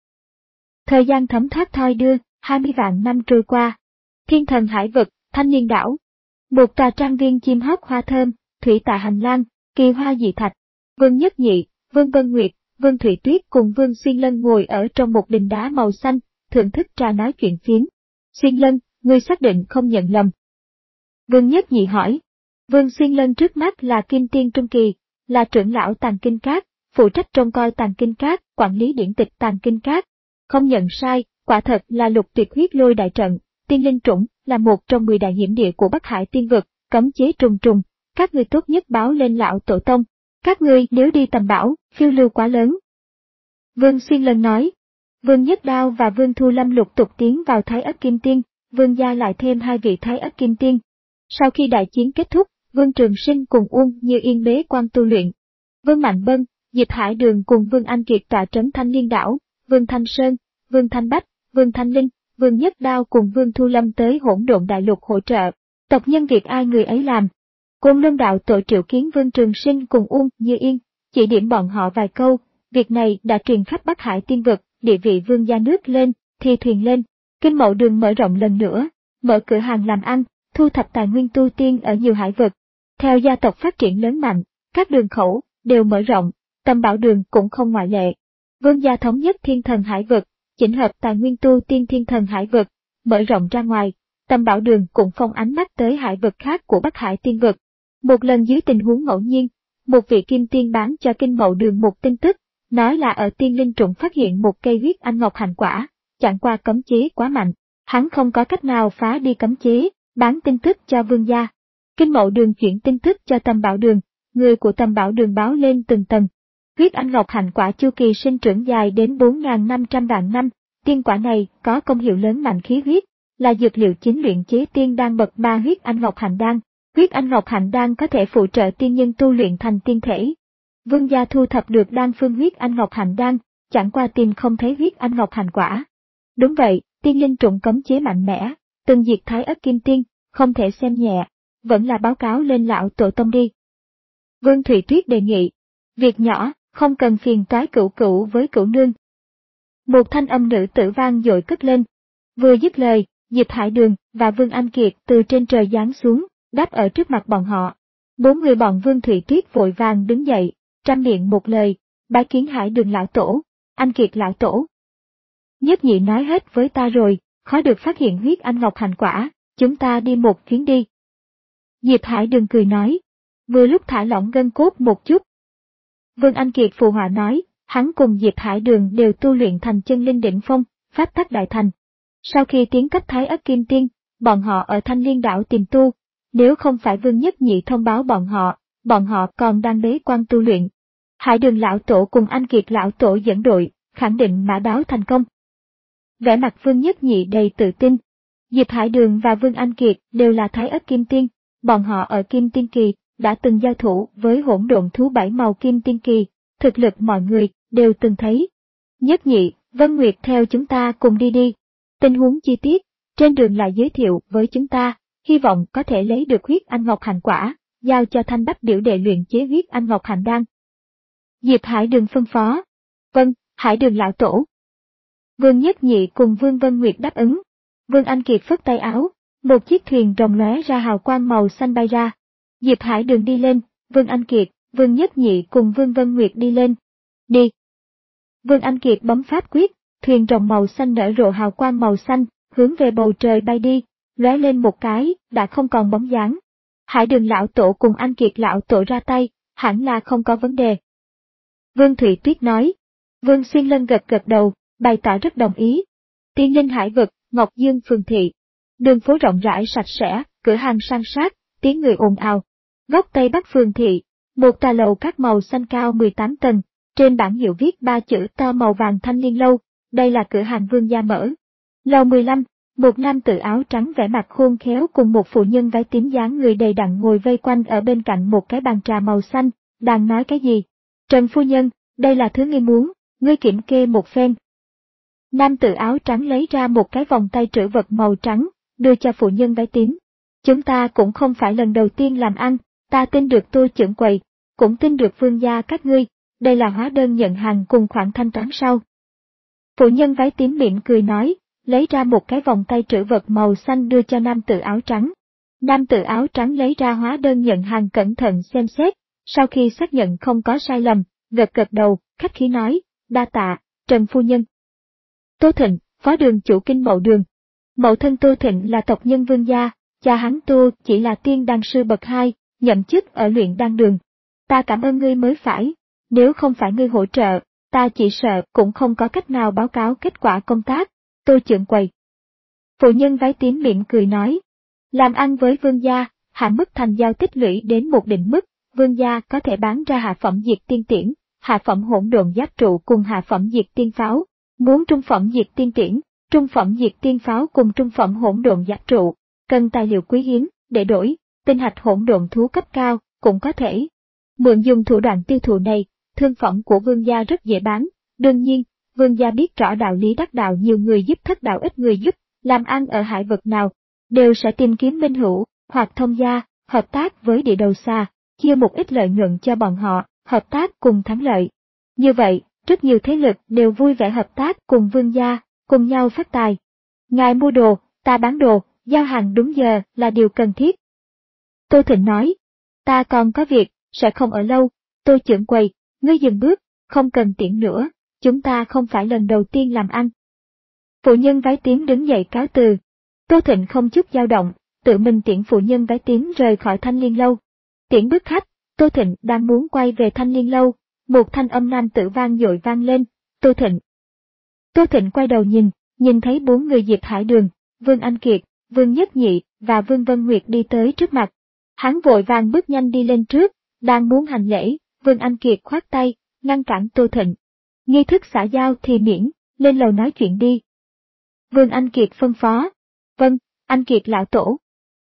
Thời gian thấm thoát thoi đưa, hai mươi vạn năm trôi qua. Thiên Thần Hải Vực, Thanh Niên Đảo. Một tòa trang viên chim hót hoa thơm, thủy tạ hành lang, kỳ hoa dị thạch. Vương Nhất Nhị, Vương Vân Nguyệt, Vương Thủy Tuyết cùng Vương Xuyên Lân ngồi ở trong một đình đá màu xanh, thưởng thức trà nói chuyện phiếm. Xuyên Lân, ngươi xác định không nhận lầm. Vương Nhất Nhị hỏi. Vương Xuyên Lân trước mắt là Kim Tiên Trung Kỳ, là trưởng lão Tàng Kinh Các, phụ trách trông coi Tàng Kinh Các, quản lý điển tịch Tàng Kinh Các. Không nhận sai, quả thật là Lục Tuyệt Huyết Lôi đại trận, tiên linh trũng là một trong mười đại hiểm địa của Bắc Hải tiên vực, cấm chế trùng trùng, các ngươi tốt nhất báo lên lão tổ tông. Các ngươi nếu đi tầm bảo, phiêu lưu quá lớn. Vương Xuyên Lân nói. Vương Nhất Đao và Vương Thu Lâm lục tục tiến vào Thái Ất Kim Tiên, Vương gia lại thêm hai vị Thái Ất Kim Tiên. Sau khi đại chiến kết thúc, Vương Trường Sinh cùng Uông Như Yên bế quan tu luyện. Vương Mạnh Bân, Diệp Hải Đường cùng Vương Anh Kiệt tọa trấn Thanh Liên Đảo, Vương Thanh Sơn, Vương Thanh Bách, Vương Thanh Linh, Vương Nhất Đao cùng Vương Thu Lâm tới Hỗn Độn Đại Lục hỗ trợ. Tộc nhân việc ai người ấy làm. Côn Luân đạo tổ triệu kiến Vương Trường Sinh cùng Uông Như Yên, chỉ điểm bọn họ vài câu, việc này đã truyền khắp Bắc Hải tiên vực, địa vị vương gia nước lên, thì thuyền lên, Kinh Mậu Đường mở rộng lần nữa, mở cửa hàng làm ăn, thu thập tài nguyên tu tiên ở nhiều hải vực. Theo gia tộc phát triển lớn mạnh, các đường khẩu đều mở rộng, Tâm Bảo Đường cũng không ngoại lệ. Vương gia thống nhất Thiên Thần Hải Vực, chỉnh hợp tài nguyên tu tiên Thiên Thần Hải Vực, mở rộng ra ngoài, Tâm Bảo Đường cũng phong ánh mắt tới hải vực khác của Bắc Hải tiên vực. Một lần dưới tình huống ngẫu nhiên, một vị kim tiên bán cho Kinh Mậu Đường một tin tức, nói là ở tiên linh trũng phát hiện một cây huyết anh ngọc hành quả, chẳng qua cấm chế quá mạnh, hắn không có cách nào phá đi cấm chế, bán tin tức cho vương gia. Kinh Mậu Đường chuyển tin tức cho Tâm Bảo Đường, người của Tâm Bảo Đường báo lên từng tầng. Huyết anh ngọc hành quả chu kỳ sinh trưởng dài đến bốn nghìn năm trăm vạn năm, tiên quả này có công hiệu lớn mạnh khí huyết, là dược liệu chính luyện chế tiên đan bậc ba huyết anh ngọc hành đan. Huyết anh ngọc hành đan có thể phụ trợ tiên nhân tu luyện thành tiên thể. Vương gia thu thập được đan phương huyết anh ngọc hành đan, chẳng qua tìm không thấy huyết anh ngọc hành quả. Đúng vậy, tiên linh trụng cấm chế mạnh mẽ, từng diệt Thái Ất Kim Tiên, không thể xem nhẹ, vẫn là báo cáo lên lão tổ tông đi. Vương Thủy Tuyết đề nghị, việc nhỏ, không cần phiền toái cửu cửu với cửu nương. Một thanh âm nữ tử vang dội cất lên. Vừa dứt lời, Diệp Hải Đường và Vương Anh Kiệt từ trên trời giáng xuống, đáp ở trước mặt bọn họ. Bốn người bọn Vương Thủy Tuyết vội vàng đứng dậy, trăm miệng một lời, bái kiến Hải Đường lão tổ, Anh Kiệt lão tổ. Nhất Nhị nói hết với ta rồi, khó được phát hiện huyết anh ngọc hành quả, chúng ta đi một chuyến đi. Diệp Hải Đường cười nói, vừa lúc thả lỏng gân cốt một chút. Vương Anh Kiệt phù họa nói, hắn cùng Diệp Hải Đường đều tu luyện thành chân linh đỉnh phong, pháp tắc đại thành. Sau khi tiến cấp Thái Ất Kim Tiên, bọn họ ở Thanh Liên Đảo tìm tu, nếu không phải Vương Nhất Nhị thông báo bọn họ, bọn họ còn đang bế quan tu luyện. Hải Đường lão tổ cùng Anh Kiệt lão tổ dẫn đội, khẳng định mã đáo thành công. Vẻ mặt Vương Nhất Nhị đầy tự tin. Diệp Hải Đường và Vương Anh Kiệt đều là Thái Ất Kim Tiên, bọn họ ở Kim Tiên Kỳ đã từng giao thủ với hỗn độn thú bảy màu Kim Tiên Kỳ, thực lực mọi người đều từng thấy. Nhất Nhị, Vân Nguyệt theo chúng ta cùng đi đi. Tình huống chi tiết, trên đường lại giới thiệu với chúng ta, hy vọng có thể lấy được huyết anh ngọc hành quả, giao cho Thanh Bách biểu đệ luyện chế huyết anh ngọc hành đan. Diệp Hải Đường phân phó. Vâng, Hải Đường lão tổ. Vương Nhất Nhị cùng Vương Vân Nguyệt đáp ứng. Vương Anh Kiệt phất tay áo, một chiếc thuyền rồng lóe ra hào quang màu xanh bay ra. Diệp Hải Đường đi lên, Vương Anh Kiệt, Vương Nhất Nhị cùng Vương Vân Nguyệt đi lên. Đi. Vương Anh Kiệt bấm pháp quyết, thuyền rồng màu xanh nở rộ hào quang màu xanh, hướng về bầu trời bay đi, lóe lên một cái, đã không còn bóng dáng. Hải Đường lão tổ cùng Anh Kiệt lão tổ ra tay, hẳn là không có vấn đề. Vương Thụy Tuyết nói. Vương Xuyên Lân gật gật đầu, bày tỏ rất đồng ý. Tiên Linh Hải Vực, Ngọc Dương phường thị. Đường phố rộng rãi sạch sẽ, cửa hàng san sát, tiếng người ồn ào. Góc Tây Bắc phường thị, một tòa lầu các màu xanh cao mười tám tầng, trên bảng hiệu viết ba chữ to màu vàng Thanh Liên Lâu, đây là cửa hàng Vương gia mở. Lầu mười lăm, một nam tử áo trắng vẻ mặt khôn khéo cùng một phụ nhân váy tím dáng người đầy đặn ngồi vây quanh ở bên cạnh một cái bàn trà màu xanh, đang nói cái gì. Trần phu nhân, đây là thứ ngươi muốn, ngươi kiểm kê một phen. Nam tử áo trắng lấy ra một cái vòng tay trữ vật màu trắng, đưa cho phụ nhân váy tím. Chúng ta cũng không phải lần đầu tiên làm ăn, ta tin được Tô trưởng quầy, cũng tin được Vương gia các ngươi, đây là hóa đơn nhận hàng cùng khoản thanh toán sau. Phụ nhân váy tím mỉm cười nói, lấy ra một cái vòng tay trữ vật màu xanh đưa cho nam tử áo trắng. Nam tử áo trắng lấy ra hóa đơn nhận hàng cẩn thận xem xét, sau khi xác nhận không có sai lầm, gật gật đầu, khách khí nói, đa tạ, Trần phu nhân. Tô Thịnh, phó đường chủ Kinh Mậu Đường. Mậu thân Tô Thịnh là tộc nhân Vương gia, cha hắn Tô chỉ là tiên đan sư bậc hai, nhậm chức ở luyện đan đường. Ta cảm ơn ngươi mới phải, nếu không phải ngươi hỗ trợ, ta chỉ sợ cũng không có cách nào báo cáo kết quả công tác. Tô trưởng quầy. Phụ nhân váy tím miệng cười nói, làm ăn với Vương gia, hạ mức thành giao tích lũy đến một định mức, Vương gia có thể bán ra hạ phẩm diệt tiên tiễn, hạ phẩm hỗn độn giáp trụ cùng hạ phẩm diệt tiên pháo, muốn trung phẩm diệt tiên tiễn, trung phẩm diệt tiên pháo cùng trung phẩm hỗn độn giáp trụ, cần tài liệu quý hiếm để đổi, tinh hạch hỗn độn thú cấp cao cũng có thể. Mượn dùng thủ đoạn tiêu thụ này, thương phẩm của Vương gia rất dễ bán, đương nhiên, Vương gia biết rõ đạo lý đắc đạo nhiều người giúp thất đạo ít người giúp, làm ăn ở hải vực nào, đều sẽ tìm kiếm minh hữu, hoặc thông gia, hợp tác với địa đầu xa, chia một ít lợi nhuận cho bọn họ, hợp tác cùng thắng lợi. Như vậy, rất nhiều thế lực đều vui vẻ hợp tác cùng Vương gia, cùng nhau phát tài. Ngài mua đồ, ta bán đồ, giao hàng đúng giờ là điều cần thiết. Tô Thịnh nói, ta còn có việc, sẽ không ở lâu, Tô trưởng quầy, ngươi dừng bước, không cần tiễn nữa, chúng ta không phải lần đầu tiên làm ăn. Phụ nhân váy tím đứng dậy cáo từ. Tô Thịnh không chút dao động, tự mình tiễn phụ nhân váy tím rời khỏi Thanh Liên Lâu. Tiễn bước khách, Tô Thịnh đang muốn quay về Thanh Liên Lâu, một thanh âm nam tử vang dội vang lên, Tô Thịnh. Tô Thịnh quay đầu nhìn, nhìn thấy bốn người Diệp Hải Đường, Vương Anh Kiệt, Vương Nhất Nhị và Vương Vân Nguyệt đi tới trước mặt. Hắn vội vàng bước nhanh đi lên trước, đang muốn hành lễ, Vương Anh Kiệt khoát tay, ngăn cản Tô Thịnh. Nghi thức xã giao thì miễn, lên lầu nói chuyện đi. Vương Anh Kiệt phân phó. Vâng, Anh Kiệt lão tổ.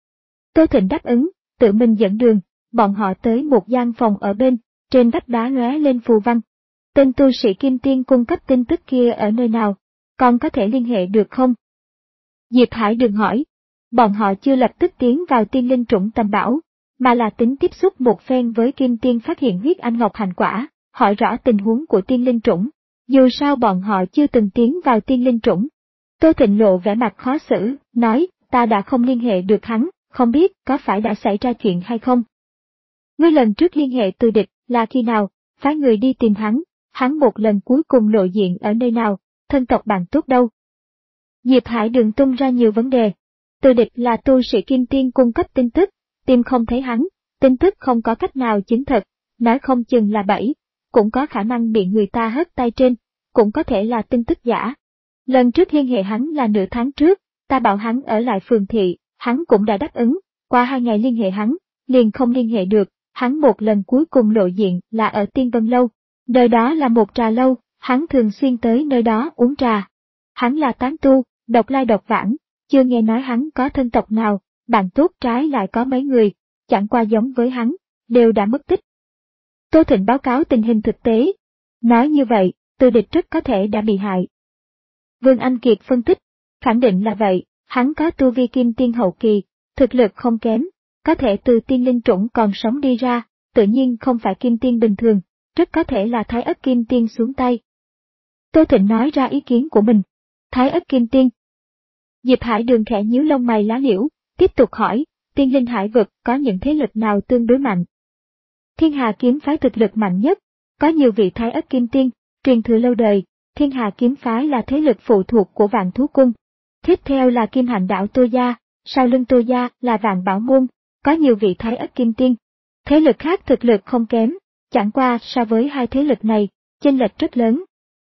Tô Thịnh đáp ứng, tự mình dẫn đường, bọn họ tới một gian phòng ở bên, trên vách đá lóe lên phù văn. Tên tu sĩ Kim Tiên cung cấp tin tức kia ở nơi nào, còn có thể liên hệ được không? Diệp Hải đừng hỏi. Bọn họ chưa lập tức tiến vào tiên linh trũng tầm bảo, mà là tính tiếp xúc một phen với Kim Tiên phát hiện huyết anh ngọc hành quả, hỏi rõ tình huống của tiên linh trũng. Dù sao bọn họ chưa từng tiến vào tiên linh trũng. Tô Thịnh lộ vẻ mặt khó xử, nói, ta đã không liên hệ được hắn, không biết có phải đã xảy ra chuyện hay không. Ngươi lần trước liên hệ Từ Địch là khi nào, phái người đi tìm hắn, hắn một lần cuối cùng lộ diện ở nơi nào, thân tộc bạn tốt đâu. Diệp Hải Đường tung ra nhiều vấn đề. Từ Địch là tu sĩ Kim Tiên cung cấp tin tức, tìm không thấy hắn, tin tức không có cách nào chính thật, nói không chừng là bẫy, cũng có khả năng bị người ta hất tay trên, cũng có thể là tin tức giả. Lần trước liên hệ hắn là nửa tháng trước, ta bảo hắn ở lại phường thị, hắn cũng đã đáp ứng, qua hai ngày liên hệ hắn, liền không liên hệ được, hắn một lần cuối cùng lộ diện là ở Tiên Vân Lâu, nơi đó là một trà lâu, hắn thường xuyên tới nơi đó uống trà. Hắn là tán tu, độc lai độc vãng, chưa nghe nói hắn có thân tộc nào, bạn tốt trái lại có mấy người, chẳng qua giống với hắn, đều đã mất tích. Tô Thịnh báo cáo tình hình thực tế. Nói như vậy, Từ Địch rất có thể đã bị hại. Vương Anh Kiệt phân tích, khẳng định là vậy, hắn có tu vi Kim Tiên hậu kỳ, thực lực không kém, có thể từ tiên linh trũng còn sống đi ra, tự nhiên không phải kim tiên bình thường, rất có thể là Thái Ất Kim Tiên xuống tay. Tô Thịnh nói ra ý kiến của mình. Thái Ất Kim Tiên. Diệp Hải Đường khẽ nhíu lông mày lá liễu, tiếp tục hỏi, tiên linh hải vực có những thế lực nào tương đối mạnh? Thiên Hà kiếm phái thực lực mạnh nhất, có nhiều vị Thái Ất Kim Tiên, truyền thừa lâu đời, Thiên Hà kiếm phái là thế lực phụ thuộc của Vạn Thú Cung. Tiếp theo là Kim Hành Đạo Tô Gia, sau lưng Tô Gia là Vạn Bảo Môn, có nhiều vị Thái Ất Kim Tiên. Thế lực khác thực lực không kém, chẳng qua so với hai thế lực này, chênh lệch rất lớn.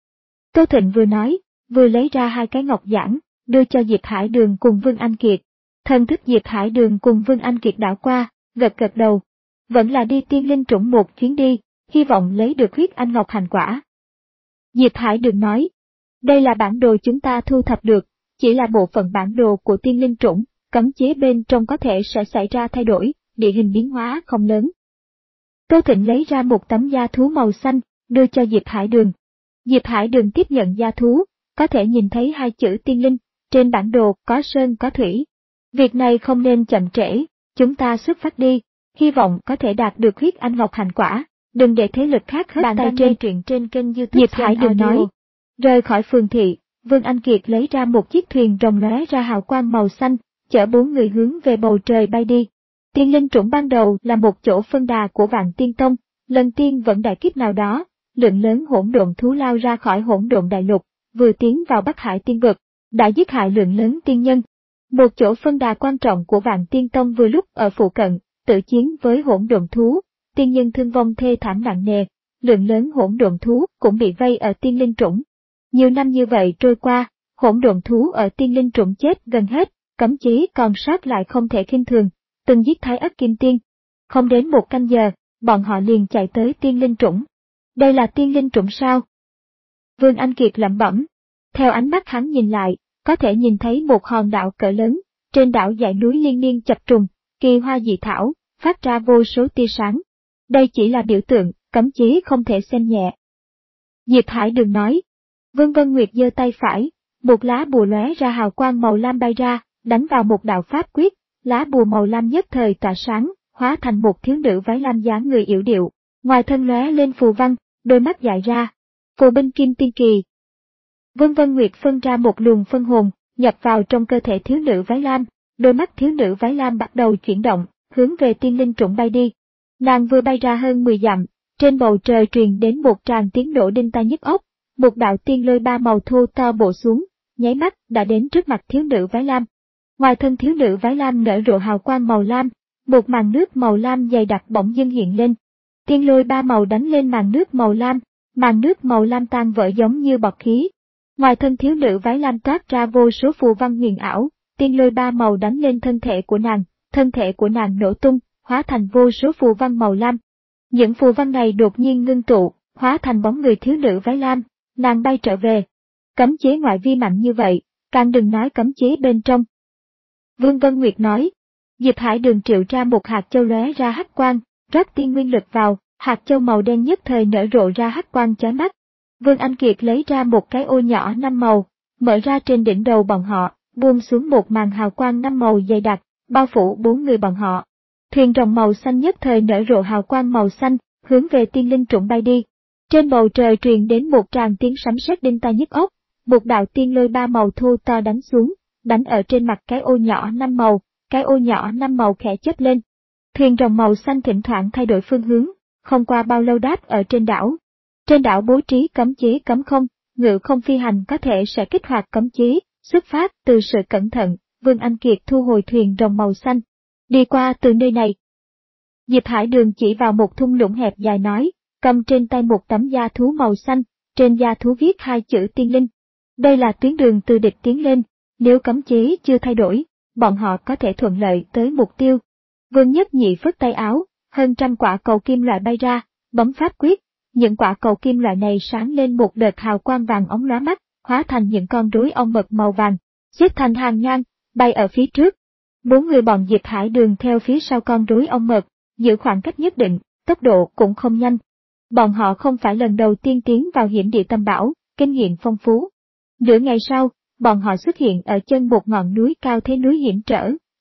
Tô Thịnh vừa nói, vừa lấy ra hai cái ngọc giản, đưa cho Diệp Hải Đường cùng Vương Anh Kiệt. Thần thức Diệp Hải Đường cùng Vương Anh Kiệt đảo qua, gật gật đầu. Vẫn là đi tiên linh trũng một chuyến đi, hy vọng lấy được huyết anh ngọc hành quả. Diệp Hải Đường nói, đây là bản đồ chúng ta thu thập được, chỉ là bộ phận bản đồ của tiên linh trũng, cấm chế bên trong có thể sẽ xảy ra thay đổi, địa hình biến hóa không lớn. Tô Thịnh lấy ra một tấm da thú màu xanh, đưa cho Diệp Hải Đường. Diệp Hải Đường tiếp nhận da thú, có thể nhìn thấy hai chữ tiên linh, trên bản đồ có sơn có thủy. Việc này không nên chậm trễ, chúng ta xuất phát đi, hy vọng có thể đạt được huyết anh ngọc hành quả, đừng để thế lực khác hết tay trên truyện trên kênh YouTube. Diệp Hải Đường nói, rời khỏi phường thị, Vương Anh Kiệt lấy ra một chiếc thuyền rồng lóe ra hào quang màu xanh, chở bốn người hướng về bầu trời bay đi. Tiên linh trũng ban đầu là một chỗ phân đà của Vạn Tiên Tông, lần tiên vẫn đại kiếp nào đó, lượng lớn hỗn độn thú lao ra khỏi hỗn độn đại lục, vừa tiến vào Bắc Hải tiên vực, đã giết hại lượng lớn tiên nhân. Một chỗ phân đà quan trọng của Vạn Tiên Tông vừa lúc ở phụ cận, tự chiến với hỗn độn thú, tiên nhân thương vong thê thảm nặng nề, lượng lớn hỗn độn thú cũng bị vây ở tiên linh trũng. Nhiều năm như vậy trôi qua, hỗn độn thú ở tiên linh trũng chết gần hết, cấm chế còn sót lại không thể khinh thường, từng giết Thái Ất Kim Tiên. Không đến một canh giờ, bọn họ liền chạy tới tiên linh trũng. Đây là tiên linh trũng sao? Vương Anh Kiệt lẩm bẩm. Theo ánh mắt hắn nhìn lại, có thể nhìn thấy một hòn đảo cỡ lớn, trên đảo dãy núi liên miên chập trùng, kỳ hoa dị thảo, phát ra vô số tia sáng. Đây chỉ là biểu tượng, cấm chế không thể xem nhẹ. Diệp Hải Đường nói. Vương Vân Nguyệt giơ tay phải, một lá bùa lóe ra hào quang màu lam bay ra, đánh vào một đạo pháp quyết, lá bùa màu lam nhất thời tỏa sáng, hóa thành một thiếu nữ váy lam dáng người yểu điệu, ngoài thân lóe lên phù văn, đôi mắt dại ra. Phù binh kim tiên kỳ. Vương Vân Nguyệt phân ra một luồng phân hồn, nhập vào trong cơ thể thiếu nữ váy lam, đôi mắt thiếu nữ váy lam bắt đầu chuyển động, hướng về tiên linh trũng bay đi. Nàng vừa bay ra hơn mười dặm, trên bầu trời truyền đến một tràng tiếng nổ đinh tai nhức óc, một đạo tiên lôi ba màu thô to bổ xuống, nháy mắt đã đến trước mặt thiếu nữ váy lam. Ngoài thân thiếu nữ váy lam nở rộ hào quang màu lam, một màn nước màu lam dày đặc bỗng dưng hiện lên. Tiên lôi ba màu đánh lên màn nước màu lam, màn nước màu lam tan vỡ giống như bọt khí. Ngoài thân thiếu nữ váy lam toát ra vô số phù văn huyền ảo, tiên lôi ba màu đánh lên thân thể của nàng, thân thể của nàng nổ tung, hóa thành vô số phù văn màu lam. Những phù văn này đột nhiên ngưng tụ, hóa thành bóng người thiếu nữ váy lam, nàng bay trở về. Cấm chế ngoại vi mạnh như vậy, càng đừng nói cấm chế bên trong. Vương Vân Nguyệt nói. Diệp Hải Đường triệu ra một hạt châu lóe ra hắc quang, rót tiên nguyên lực vào, hạt châu màu đen nhất thời nở rộ ra hắc quang chói mắt. Vương Anh Kiệt lấy ra một cái ô nhỏ năm màu, mở ra trên đỉnh đầu bọn họ, buông xuống một màn hào quang năm màu dày đặc, bao phủ bốn người bọn họ. Thuyền rồng màu xanh nhất thời nở rộ hào quang màu xanh, hướng về tiên linh trũng bay đi. Trên bầu trời truyền đến một tràng tiếng sấm sét đinh tai nhức óc, một đạo tiên lôi ba màu thô to đánh xuống, đánh ở trên mặt cái ô nhỏ năm màu, cái ô nhỏ năm màu khẽ chớp lên. Thuyền rồng màu xanh thỉnh thoảng thay đổi phương hướng, không qua bao lâu đáp ở trên đảo. Trên đảo bố trí cấm chế cấm không, ngự không phi hành có thể sẽ kích hoạt cấm chế, xuất phát từ sự cẩn thận, Vương Anh Kiệt thu hồi thuyền rồng màu xanh. Đi qua từ nơi này. Diệp Hải Đường chỉ vào một thung lũng hẹp dài nói, cầm trên tay một tấm da thú màu xanh, trên da thú viết hai chữ tiên linh. Đây là tuyến đường từ địch tiến lên, nếu cấm chế chưa thay đổi, bọn họ có thể thuận lợi tới mục tiêu. Vương Nhất Nhị phất tay áo, hơn trăm quả cầu kim loại bay ra, bấm pháp quyết, những quả cầu kim loại này sáng lên một đợt hào quang vàng óng lóa mắt, hóa thành những con rối ong mật màu vàng, xếp thành hàng ngang, bay ở phía trước. Bốn người bọn Diệp Hải Đường theo phía sau con rối ong mật, giữ khoảng cách nhất định, tốc độ cũng không nhanh. Bọn họ không phải lần đầu tiên tiến vào hiểm địa Tâm Bảo, kinh nghiệm phong phú. Nửa ngày sau, bọn họ xuất hiện ở chân một ngọn núi cao thế núi hiểm trở,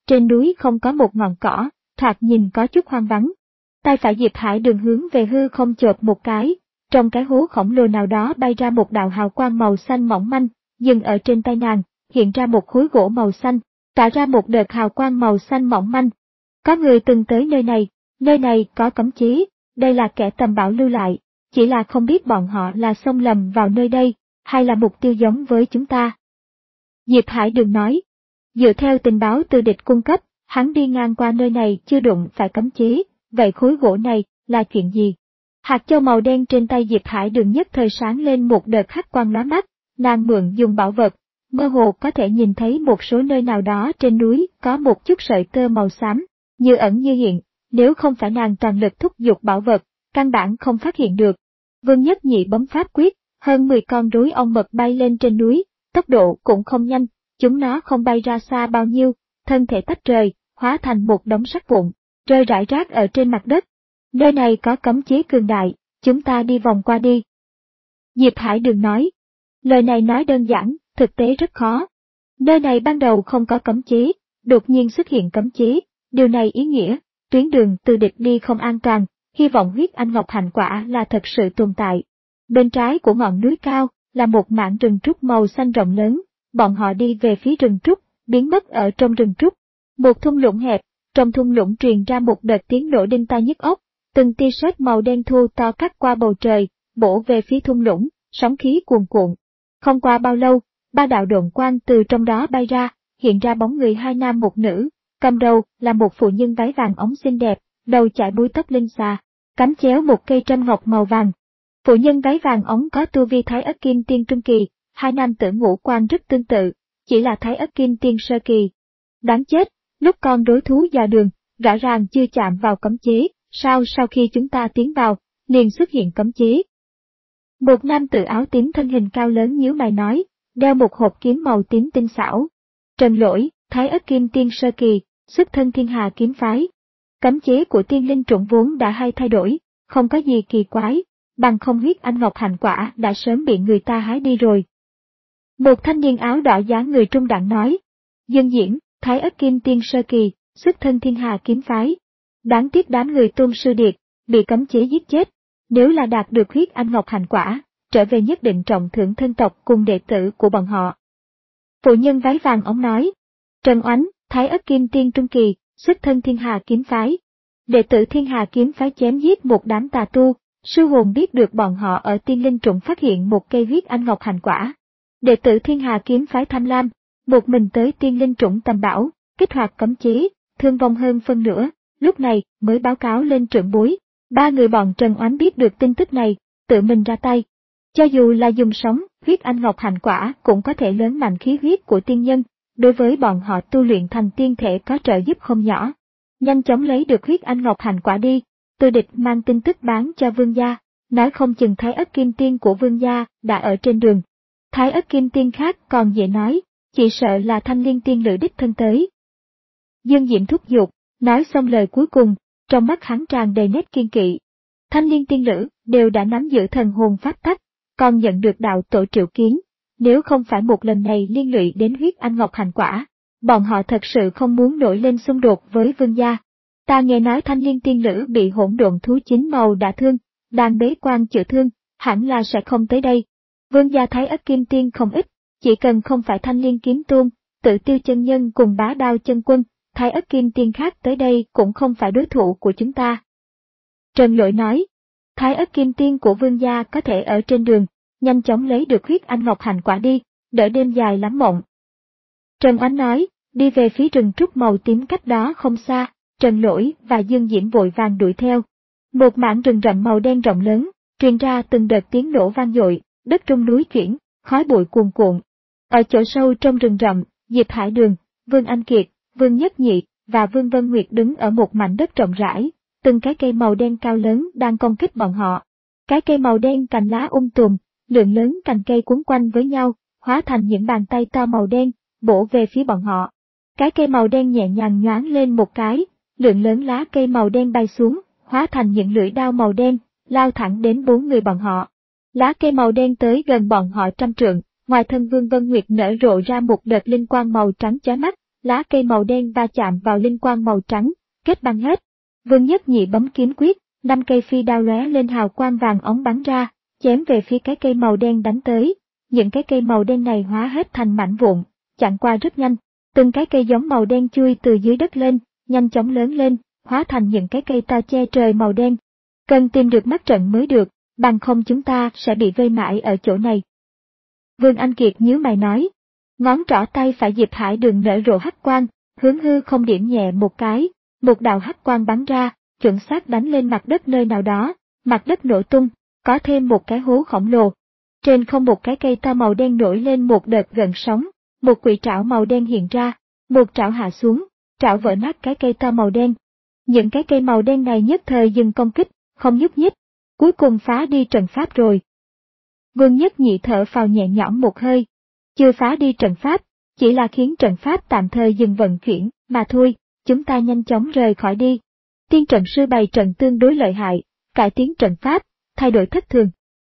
trên núi không có một ngọn cỏ, thoạt nhìn có chút hoang vắng. Tay phải Diệp Hải Đường hướng về hư không chộp một cái, trong cái hố khổng lồ nào đó bay ra một đạo hào quang màu xanh mỏng manh, dừng ở trên tay nàng, hiện ra một khối gỗ màu xanh, tạo ra một đợt hào quang màu xanh mỏng manh. Có người từng tới nơi này, nơi này có cấm chế, đây là kẻ tầm bảo lưu lại, chỉ là không biết bọn họ là xông lầm vào nơi đây, hay là mục tiêu giống với chúng ta. Diệp Hải Đường nói, dựa theo tình báo từ địch cung cấp, hắn đi ngang qua nơi này chưa đụng phải cấm chế, vậy khối gỗ này là chuyện gì? Hạt châu màu đen trên tay Diệp Hải Đường nhất thời sáng lên một đợt hắc quang lóa mắt, nàng mượn dùng bảo vật, mơ hồ có thể nhìn thấy một số nơi nào đó trên núi có một chút sợi tơ màu xám, như ẩn như hiện, nếu không phải nàng toàn lực thúc giục bảo vật, căn bản không phát hiện được. Vương Nhất Nhị bấm pháp quyết, hơn mười con rối ong mật bay lên trên núi, tốc độ cũng không nhanh, chúng nó không bay ra xa bao nhiêu, thân thể tách rời, hóa thành một đống sắt vụn, rơi rải rác ở trên mặt đất. Nơi này có cấm chế cường đại, chúng ta đi vòng qua đi. Diệp Hải Đường nói, lời này nói đơn giản, thực tế rất khó. Nơi này ban đầu không có cấm chế, đột nhiên xuất hiện cấm chế, điều này ý nghĩa, tuyến đường từ địch đi không an toàn, hy vọng huyết anh ngọc hành quả là thật sự tồn tại. Bên trái của ngọn núi cao, là một mảng rừng trúc màu xanh rộng lớn, bọn họ đi về phía rừng trúc, biến mất ở trong rừng trúc. Một thung lũng hẹp, trong thung lũng truyền ra một đợt tiếng nổ đinh tai nhức óc, từng tia sét màu đen thu to cắt qua bầu trời, bổ về phía thung lũng, sóng khí cuồn cuộn. Không qua bao lâu, ba đạo độn quang từ trong đó bay ra, hiện ra bóng người hai nam một nữ, cầm đầu là một phụ nhân váy vàng óng xinh đẹp, đầu chải búi tóc linh xà, cắm chéo một cây trâm ngọc màu vàng. Phụ nhân váy vàng óng có tu vi Thái Ất Kim Tiên trung kỳ, hai nam tử ngũ quan rất tương tự, chỉ là Thái Ất Kim Tiên sơ kỳ. Đáng chết, lúc con đối thú dò đường, rõ ràng chưa chạm vào cấm chế, sao sau khi chúng ta tiến vào, liền xuất hiện cấm chế. Một nam tử áo tím thân hình cao lớn nhíu mày nói, đeo một hộp kiếm màu tím tinh xảo. Trần Lỗi, Thái Ất Kim Tiên sơ kỳ, xuất thân Thiên Hà kiếm phái. Cấm chế của tiên linh trụng vốn đã hay thay đổi, không có gì kỳ quái, bằng không huyết anh ngọc hành quả đã sớm bị người ta hái đi rồi. Một thanh niên áo đỏ dáng người trung đẳng nói, Dương Diễn, Thái Ất Kim Tiên sơ kỳ, xuất thân Thiên Hà kiếm phái. Đáng tiếc đám người Tôn Sư Điệt, bị cấm chế giết chết, nếu là đạt được huyết anh ngọc hành quả, trở về nhất định trọng thưởng thân tộc cùng đệ tử của bọn họ. Phụ nhân váy vàng ống nói, Trần Oánh, Thái Ất Kim Tiên trung kỳ, xuất thân Thiên Hà kiếm phái. Đệ tử Thiên Hà kiếm phái chém giết một đám tà tu, sư hồn biết được bọn họ ở tiên linh trụng phát hiện một cây huyết anh ngọc hành quả. Đệ tử Thiên Hà kiếm phái tham lam, một mình tới tiên linh trụng tầm bảo, kích hoạt cấm chế, thương vong hơn phân nửa, lúc này mới báo cáo lên trưởng bối. Ba người bọn Trần Oánh biết được tin tức này, tự mình ra tay. Cho dù là dùng sống, huyết anh ngọc hành quả cũng có thể lớn mạnh khí huyết của tiên nhân, đối với bọn họ tu luyện thành tiên thể có trợ giúp không nhỏ. Nhanh chóng lấy được huyết anh ngọc hành quả đi, Từ Địch mang tin tức bán cho Vương gia, nói không chừng Thái Ất Kim Tiên của Vương gia đã ở trên đường. Thái Ất Kim Tiên khác còn dễ nói, chỉ sợ là Thanh Liên Tiên Lữ đích thân tới. Dương Diễm thúc giục, nói xong lời cuối cùng, trong mắt hắn tràn đầy nét kiên kỵ. Thanh Liên Tiên Lữ đều đã nắm giữ thần hồn pháp tắc, còn nhận được đạo tổ triệu kiến, nếu không phải một lần này liên lụy đến huyết anh ngọc hành quả, bọn họ thật sự không muốn nổi lên xung đột với Vương gia. Ta nghe nói Thanh Liên Tiên Lữ bị hỗn độn thú chín màu đả thương, đang bế quan chữa thương, hẳn là sẽ không tới đây. Vương gia Thái Ất Kim Tiên không ít, chỉ cần không phải Thanh Liên Kiếm Tôn, Tự Tiêu chân nhân cùng Bá Đao chân quân, Thái Ất Kim Tiên khác tới đây cũng không phải đối thủ của chúng ta. Trần Lỗi nói, Thái Ất Kim Tiên của Vương gia có thể ở trên đường, nhanh chóng lấy được huyết anh ngọc hành quả đi, đỡ đêm dài lắm mộng. Trần Oánh nói, đi về phía rừng trúc màu tím cách đó không xa, Trần Lỗi và Dương Diễm vội vàng đuổi theo. Một mảng rừng rậm màu đen rộng lớn, truyền ra từng đợt tiếng nổ vang dội, đất rung núi chuyển, khói bụi cuồn cuộn. Ở chỗ sâu trong rừng rậm, Diệp Hải Đường, Vương Anh Kiệt, Vương Nhất Nhị và Vương Vân Nguyệt đứng ở một mảnh đất rộng rãi, từng cái cây màu đen cao lớn đang công kích bọn họ. Cái cây màu đen cành lá um tùm, lượng lớn cành cây cuốn quanh với nhau, hóa thành những bàn tay to màu đen, bổ về phía bọn họ. Cái cây màu đen nhẹ nhàng nhoáng lên một cái, lượng lớn lá cây màu đen bay xuống, hóa thành những lưỡi đao màu đen, lao thẳng đến bốn người bọn họ. Lá cây màu đen tới gần bọn họ trăm trượng, ngoài thân Vương Vân Nguyệt nở rộ ra một đợt linh quang màu trắng chói mắt, lá cây màu đen va chạm vào linh quang màu trắng, kết băng hết. Vương Nhất Nhị bấm kiếm quyết, năm cây phi đao lóe lên hào quang vàng óng bắn ra, chém về phía cái cây màu đen đánh tới. Những cái cây màu đen này hóa hết thành mảnh vụn, chặn qua rất nhanh. Từng cái cây giống màu đen chui từ dưới đất lên, nhanh chóng lớn lên, hóa thành những cái cây to che trời màu đen. Cần tìm được mắt trận mới được, bằng không chúng ta sẽ bị vây mãi ở chỗ này. Vương Anh Kiệt nhíu mày nói. Ngón trỏ tay phải Diệp Hải Đường nở rộ hắc quang, hướng hư không điểm nhẹ một cái, một đạo hắc quang bắn ra, chuẩn xác đánh lên mặt đất nơi nào đó, mặt đất nổ tung, có thêm một cái hố khổng lồ. Trên không một cái cây to màu đen nổi lên một đợt gợn sóng, một quỷ trảo màu đen hiện ra, một trảo hạ xuống, trảo vỡ nát cái cây to màu đen. Những cái cây màu đen này nhất thời dừng công kích, không nhúc nhích, cuối cùng phá đi trận pháp rồi. Vương Nhất Nhị thở phào nhẹ nhõm một hơi. Chưa phá đi trận pháp, chỉ là khiến trận pháp tạm thời dừng vận chuyển, mà thôi, chúng ta nhanh chóng rời khỏi đi. Tiên trận sư bày trận tương đối lợi hại, cải tiến trận pháp, thay đổi thất thường.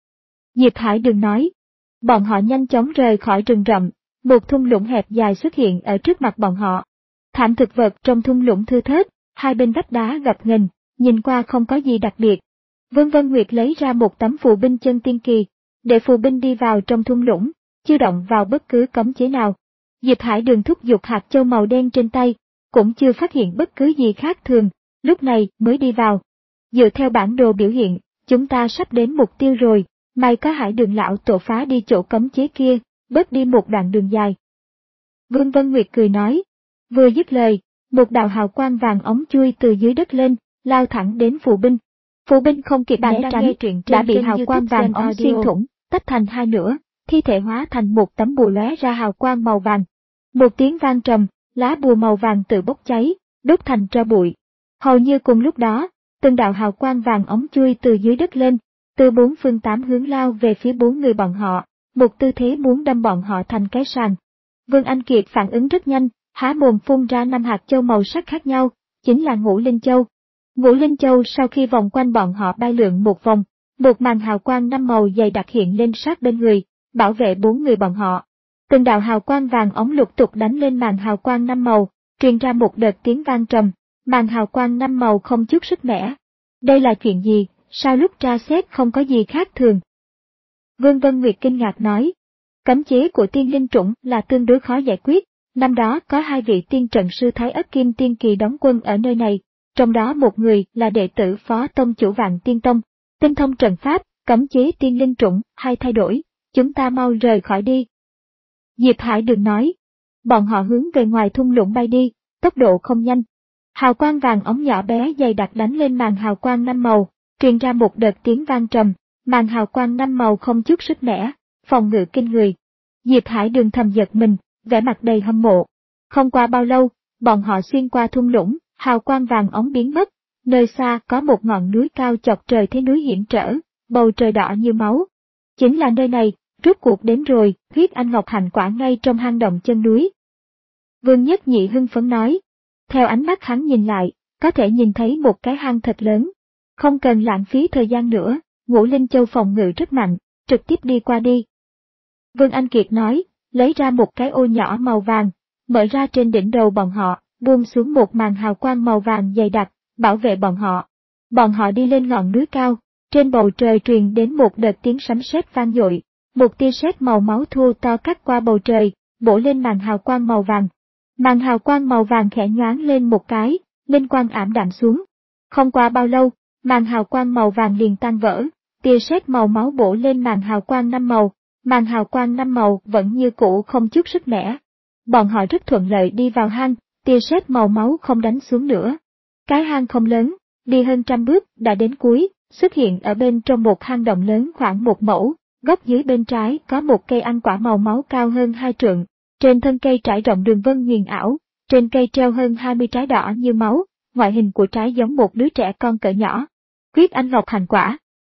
Diệp Hải Đường nói. Bọn họ nhanh chóng rời khỏi rừng rậm, một thung lũng hẹp dài xuất hiện ở trước mặt bọn họ. Thảm thực vật trong thung lũng thưa thớt, hai bên vách đá gập ghềnh, nhìn qua không có gì đặc biệt. Vương Vân Nguyệt lấy ra một tấm phù binh chân tiên kỳ, để phù binh đi vào trong thung lũng, chưa động vào bất cứ cấm chế nào. Diệp Hải Đường thúc giục hạt châu màu đen trên tay, cũng chưa phát hiện bất cứ gì khác thường, lúc này mới đi vào. Dựa theo bản đồ biểu hiện, chúng ta sắp đến mục tiêu rồi, may có Hải Đường lão tổ phá đi chỗ cấm chế kia, bớt đi một đoạn đường dài. Vương Vân Nguyệt cười nói. Vừa dứt lời, một đạo hào quang vàng ống chui từ dưới đất lên, lao thẳng đến phù binh. Phù binh không kịp né tránh, đã bị hào quang vàng ống xuyên thủng, tách thành hai nửa, thi thể hóa thành một tấm bùa lóe ra hào quang màu vàng. Một tiếng vang trầm, lá bùa màu vàng tự bốc cháy, đốt thành tro bụi. Hầu như cùng lúc đó, từng đạo hào quang vàng ống chui từ dưới đất lên, từ bốn phương tám hướng lao về phía bốn người bọn họ, một tư thế muốn đâm bọn họ thành cái sàng. Vương Anh Kiệt phản ứng rất nhanh, há mồm phun ra năm hạt châu màu sắc khác nhau, chính là Ngũ Linh Châu. Ngũ Linh Châu sau khi vòng quanh bọn họ bay lượn một vòng, một màn hào quang năm màu dày đặc hiện lên sát bên người, bảo vệ bốn người bọn họ. Từng đạo hào quang vàng ống lục tục đánh lên màn hào quang năm màu, truyền ra một đợt tiếng vang trầm, màn hào quang năm màu không chút sức mẻ. Đây là chuyện gì, sao lúc tra xét không có gì khác thường? Vương Vân Nguyệt kinh ngạc nói. Cấm chế của tiên linh trũng là tương đối khó giải quyết, năm đó có hai vị tiên trận sư Thái Ất Kim Tiên Kỳ đóng quân ở nơi này, trong đó một người là đệ tử phó tông chủ Vạn Tiên Tông, tinh thông trận pháp, cấm chế tiên linh trũng, hay thay đổi, chúng ta mau rời khỏi đi. Diệp Hải Đường nói. Bọn họ hướng về ngoài thung lũng bay đi, tốc độ không nhanh. Hào quang vàng ống nhỏ bé dày đặc đánh lên màn hào quang năm màu, truyền ra một đợt tiếng vang trầm, màn hào quang năm màu không chút sức mẻ, phòng ngự kinh người. Diệp Hải Đường thầm giật mình, vẻ mặt đầy hâm mộ. Không qua bao lâu, bọn họ xuyên qua thung lũng, hào quang vàng ống biến mất, nơi xa có một ngọn núi cao chọc trời thế núi hiểm trở, bầu trời đỏ như máu. Chính là nơi này, rốt cuộc đến rồi, huyết anh ngọc hành quả ngay trong hang động chân núi. Vương Nhất Nhị hưng phấn nói. Theo ánh mắt hắn nhìn lại, có thể nhìn thấy một cái hang thật lớn. Không cần lãng phí thời gian nữa, Ngũ Linh Châu phòng ngự rất mạnh, trực tiếp đi qua đi. Vương Anh Kiệt nói, lấy ra một cái ô nhỏ màu vàng, mở ra trên đỉnh đầu bọn họ, buông xuống một màn hào quang màu vàng dày đặc, bảo vệ bọn họ. Bọn họ đi lên ngọn núi cao, trên bầu trời truyền đến một đợt tiếng sấm sét vang dội, một tia sét màu máu thô to cắt qua bầu trời, bổ lên màn hào quang màu vàng. Màn hào quang màu vàng khẽ nhoáng lên một cái, linh quang ảm đạm xuống. Không qua bao lâu, màn hào quang màu vàng liền tan vỡ, tia sét màu máu bổ lên màn hào quang năm màu, màn hào quang năm màu vẫn như cũ không chút sức mẻ. Bọn họ rất thuận lợi đi vào hang, tia sét màu máu không đánh xuống nữa. Cái hang không lớn, đi hơn trăm bước đã đến cuối, xuất hiện ở bên trong một hang động lớn khoảng một mẫu, góc dưới bên trái có một cây ăn quả màu máu cao hơn hai trượng. Trên thân cây trải rộng đường vân huyền ảo, trên cây treo hơn hai mươi trái đỏ như máu, ngoại hình của trái giống một đứa trẻ con cỡ nhỏ. Huyết anh ngọc hành quả.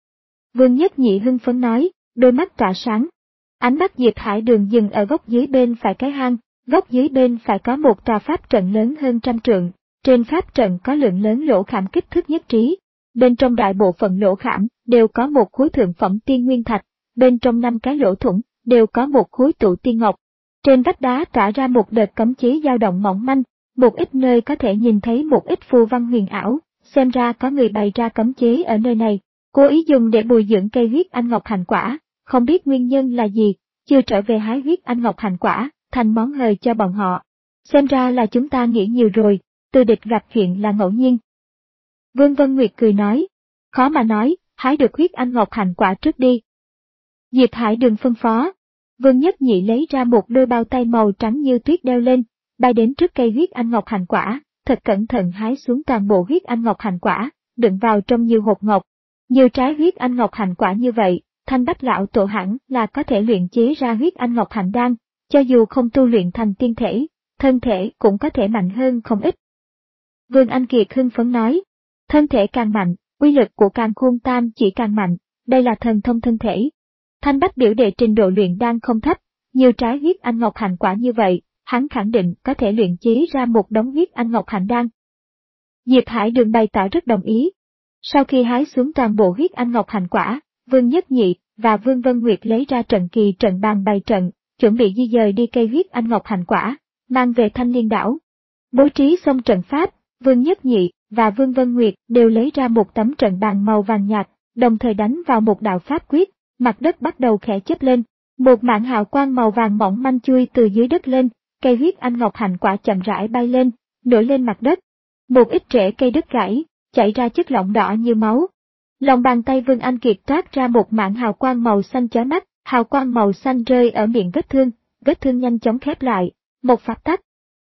Vương Nhất Nhị hưng phấn nói, đôi mắt tỏa sáng. Ánh mắt Diệp Hải Đường dừng ở góc dưới bên phải cái hang, góc dưới bên phải có một tòa pháp trận lớn hơn trăm trượng, trên pháp trận có lượng lớn lỗ khảm kích thước nhất trí. Bên trong đại bộ phận lỗ khảm đều có một khối thượng phẩm tiên nguyên thạch, bên trong năm cái lỗ thủng đều có một khối tụ tiên ngọc. Trên vách đá tỏa ra một đợt cấm chế dao động mỏng manh, một ít nơi có thể nhìn thấy một ít phù văn huyền ảo, xem ra có người bày ra cấm chế ở nơi này, cố ý dùng để bồi dưỡng cây huyết anh ngọc hành quả, không biết nguyên nhân là gì, chưa trở về hái huyết anh ngọc hành quả, thành món hời cho bọn họ. Xem ra là chúng ta nghĩ nhiều rồi, từ địch gặp chuyện là ngẫu nhiên. Vương Vân Nguyệt cười nói, khó mà nói, hái được huyết anh ngọc hành quả trước đi. Diệp Hải Đường phân phó. Vương Nhất Nhị lấy ra một đôi bao tay màu trắng như tuyết đeo lên, bay đến trước cây huyết anh ngọc hành quả, thật cẩn thận hái xuống toàn bộ huyết anh ngọc hành quả, đựng vào trong nhiều hộp ngọc. Nhiều trái huyết anh ngọc hành quả như vậy, Thanh Bách lão tổ hẳn là có thể luyện chế ra huyết anh ngọc hành đan, cho dù không tu luyện thành tiên thể, thân thể cũng có thể mạnh hơn không ít. Vương Anh Kiệt hưng phấn nói, thân thể càng mạnh, uy lực của Càn Khôn Tam chỉ càng mạnh, đây là thần thông thân thể. Thanh Bách biểu đệ trình độ luyện đan không thấp, nhiều trái huyết anh ngọc hành quả như vậy, hắn khẳng định có thể luyện chế ra một đống huyết anh ngọc hành đan. Diệp Hải Đường bày tỏ rất đồng ý. Sau khi hái xuống toàn bộ huyết anh ngọc hành quả, Vương Nhất Nhị và Vương Vân Nguyệt lấy ra trận kỳ trận bàn bày trận, chuẩn bị di dời đi cây huyết anh ngọc hành quả, mang về Thanh Liên đảo. Bố trí xong trận pháp, Vương Nhất Nhị và Vương Vân Nguyệt đều lấy ra một tấm trận bàn màu vàng nhạt, đồng thời đánh vào một đạo pháp quyết, mặt đất bắt đầu khẽ chớp lên, một mảng hào quang màu vàng mỏng manh chui từ dưới đất lên, cây huyết anh ngọc hành quả chậm rãi bay lên, nổi lên mặt đất. Một ít rễ cây đứt gãy, chảy ra chất lỏng đỏ như máu. Lòng bàn tay Vương Anh Kiệt toát ra một mảng hào quang màu xanh chói mắt, hào quang màu xanh rơi ở miệng vết thương, vết thương nhanh chóng khép lại, một pháp tắc.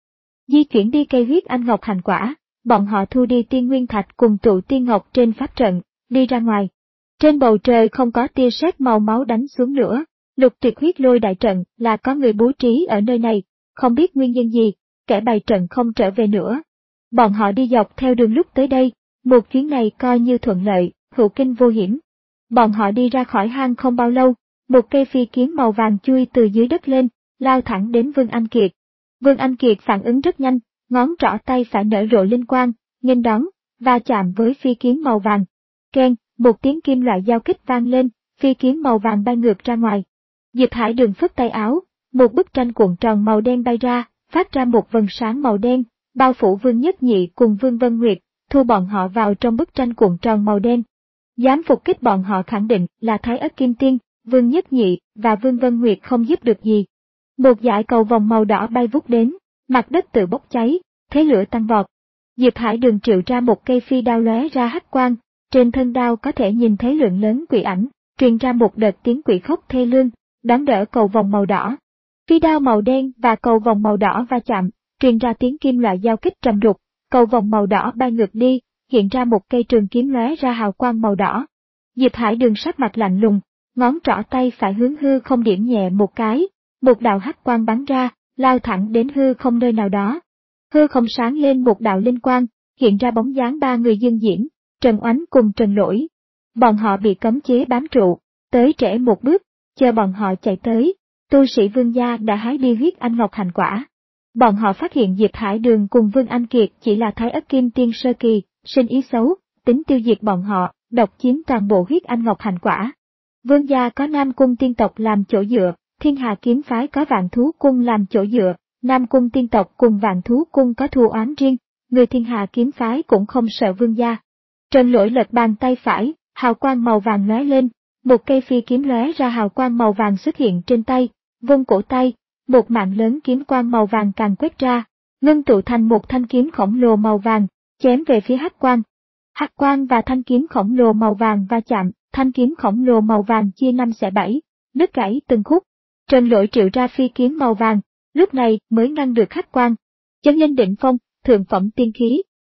Di chuyển đi cây huyết anh ngọc hành quả, bọn họ thu đi tiên nguyên thạch cùng tụ tiên ngọc trên pháp trận, đi ra ngoài. Trên bầu trời không có tia sét màu máu đánh xuống nữa, Lục Tuyệt huyết lôi đại trận là có người bố trí ở nơi này, không biết nguyên nhân gì, kẻ bày trận không trở về nữa. Bọn họ đi dọc theo đường lúc tới đây, một chuyến này coi như thuận lợi, hữu kinh vô hiểm. Bọn họ đi ra khỏi hang không bao lâu, một cây phi kiếm màu vàng chui từ dưới đất lên, lao thẳng đến Vương Anh Kiệt. Vương Anh Kiệt phản ứng rất nhanh, ngón trỏ tay phải nở rộ linh quang, nghênh đón, va chạm với phi kiếm màu vàng. Keng, một tiếng kim loại giao kích vang lên, phi kiếm màu vàng bay ngược ra ngoài. Diệp Hải Đường phất tay áo, một bức tranh cuộn tròn màu đen bay ra, phát ra một vầng sáng màu đen, bao phủ Vương Nhất Nhị cùng Vương Vân Nguyệt, thu bọn họ vào trong bức tranh cuộn tròn màu đen. Dám phục kích bọn họ khẳng định là Thái Ất Kim Tiên, Vương Nhất Nhị và Vương Vân Nguyệt không giúp được gì. Một dải cầu vòng màu đỏ bay vút đến, mặt đất tự bốc cháy, thế lửa tăng vọt. Diệp Hải Đường triệu ra một cây phi đao lóe ra hắc quang, trên thân đao có thể nhìn thấy lượng lớn quỷ ảnh, truyền ra một đợt tiếng quỷ khóc thê lương, đón đỡ cầu vòng màu đỏ. Phi đao màu đen và cầu vòng màu đỏ va chạm, truyền ra tiếng kim loại giao kích trầm đục, cầu vòng màu đỏ bay ngược đi, hiện ra một cây trường kiếm lóe ra hào quang màu đỏ. Diệp Hải Đường sắc mặt lạnh lùng, ngón trỏ tay phải hướng hư không điểm nhẹ một cái, một đạo hắc quang bắn ra, lao thẳng đến hư không nơi nào đó. Hư không sáng lên một đạo linh quang, hiện ra bóng dáng ba người Dương Diễm, Trần Oánh cùng Trần Lỗi. Bọn họ bị cấm chế bám trụ, tới trễ một bước, chờ bọn họ chạy tới, tu sĩ Vương gia đã hái đi huyết anh ngọc hành quả. Bọn họ phát hiện Diệp Hải Đường cùng Vương Anh Kiệt chỉ là Thái Ất Kim Tiên sơ kỳ, sinh ý xấu, tính tiêu diệt bọn họ, độc chiếm toàn bộ huyết anh ngọc hành quả. Vương gia có Nam Cung tiên tộc làm chỗ dựa, Thiên Hà kiếm phái có Vạn Thú cung làm chỗ dựa, Nam Cung tiên tộc cùng Vạn Thú cung có thù oán riêng, người Thiên Hà kiếm phái cũng không sợ Vương gia. Trần Lỗi lật bàn tay phải, hào quang màu vàng lóe lên, một cây phi kiếm lóe ra hào quang màu vàng xuất hiện trên tay, vung cổ tay, một mạng lớn kiếm quang màu vàng càng quét ra, ngưng tụ thành một thanh kiếm khổng lồ màu vàng, chém về phía hắc quang. Hắc quang và thanh kiếm khổng lồ màu vàng va chạm, thanh kiếm khổng lồ màu vàng chia năm xẻ bảy, đứt gãy từng khúc. Trần Lỗi triệu ra phi kiếm màu vàng, lúc này mới ngăn được hắc quang. Chân linh đỉnh phong, thượng phẩm tiên khí.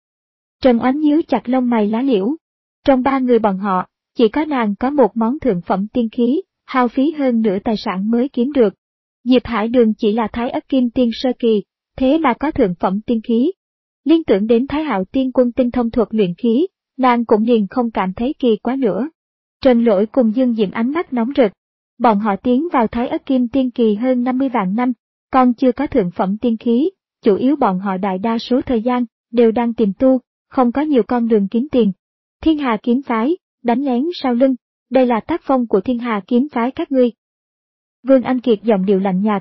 Trần Oánh nhíu chặt lông mày lá liễu. Trong ba người bọn họ, chỉ có nàng có một món thượng phẩm tiên khí, hao phí hơn nửa tài sản mới kiếm được. Diệp Hải Đường chỉ là Thái Ất Kim Tiên sơ kỳ, thế mà có thượng phẩm tiên khí. Liên tưởng đến Thái Hạo Tiên Quân tinh thông thuật luyện khí, nàng cũng liền không cảm thấy kỳ quá nữa. Trần Lỗi cùng Dương Diễm ánh mắt nóng rực. Bọn họ tiến vào Thái Ất Kim Tiên kỳ hơn năm mươi vạn năm, còn chưa có thượng phẩm tiên khí, chủ yếu bọn họ đại đa số thời gian đều đang tìm tu, không có nhiều con đường kiếm tiền. Thiên Hà kiếm phái, đánh lén sau lưng, đây là tác phong của Thiên Hà kiếm phái các ngươi. Vương Anh Kiệt giọng điệu lạnh nhạt.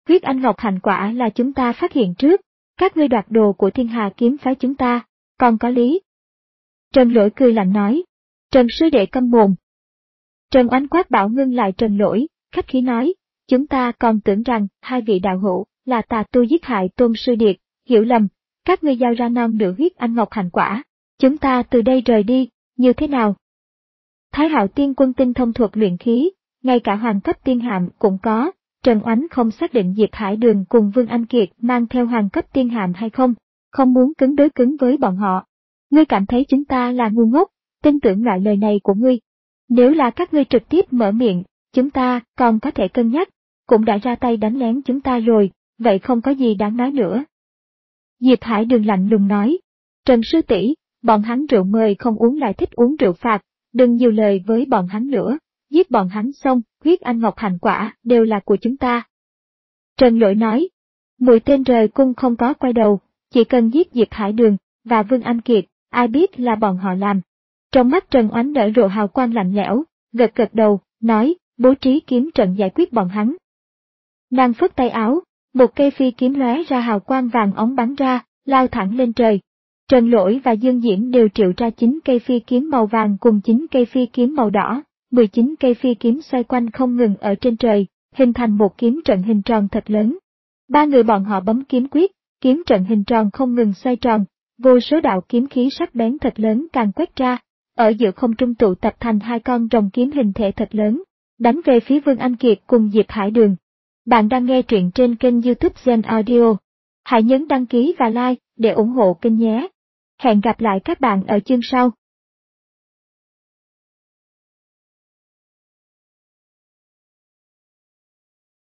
huyết anh ngọc hành quả là chúng ta phát hiện trước, các ngươi đoạt đồ của thiên hà kiếm phái chúng ta, còn có lý. Trần Lỗi cười lạnh nói, Trần sư đệ câm mồm. Trần Oánh quát bảo ngưng lại Trần Lỗi, khách khí nói, chúng ta còn tưởng rằng hai vị đạo hữu là tà tu giết hại Tôn sư điệt, hiểu lầm, các ngươi giao ra non nửa huyết anh ngọc hành quả, chúng ta từ đây rời đi, như thế nào? Thái Hạo Tiên Quân tinh thông thuật luyện khí, ngay cả hoàng cấp tiên hạm cũng có, Trần Oánh không xác định Diệp Hải Đường cùng Vương Anh Kiệt mang theo hoàng cấp tiên hạm hay không, không muốn cứng đối cứng với bọn họ. Ngươi cảm thấy chúng ta là ngu ngốc, tin tưởng loại lời này của ngươi. Nếu là các ngươi trực tiếp mở miệng, chúng ta còn có thể cân nhắc, cũng đã ra tay đánh lén chúng ta rồi, vậy không có gì đáng nói nữa. Diệp Hải Đường lạnh lùng nói, Trần sư tỷ, bọn hắn rượu mời không uống lại thích uống rượu phạt, đừng nhiều lời với bọn hắn nữa, giết bọn hắn xong, huyết anh ngọc hành quả đều là của chúng ta. Trần Lỗi nói, mũi tên rời cung không có quay đầu, chỉ cần giết Diệp Hải Đường và Vương Anh Kiệt, ai biết là bọn họ làm. Trong mắt Trần Oánh nở rộ hào quang lạnh lẽo, gật gật đầu, nói, bố trí kiếm trận giải quyết bọn hắn. Nàng phất tay áo, một cây phi kiếm lóe ra hào quang vàng óng bắn ra, lao thẳng lên trời. Trần Lỗi và Dương Diễn đều triệu ra chín cây phi kiếm màu vàng cùng chín cây phi kiếm màu đỏ, mười chín cây phi kiếm xoay quanh không ngừng ở trên trời, hình thành một kiếm trận hình tròn thật lớn. Ba người bọn họ bấm kiếm quyết, kiếm trận hình tròn không ngừng xoay tròn, vô số đạo kiếm khí sắc bén thật lớn càng quét ra, ở giữa không trung tụ tập thành hai con rồng kiếm hình thể thật lớn, đánh về phía Vương Anh Kiệt cùng Diệp Hải Đường. Bạn đang nghe truyện trên kênh YouTube Gen Audio. Hãy nhấn đăng ký và like để ủng hộ kênh nhé. Hẹn gặp lại các bạn ở chương sau.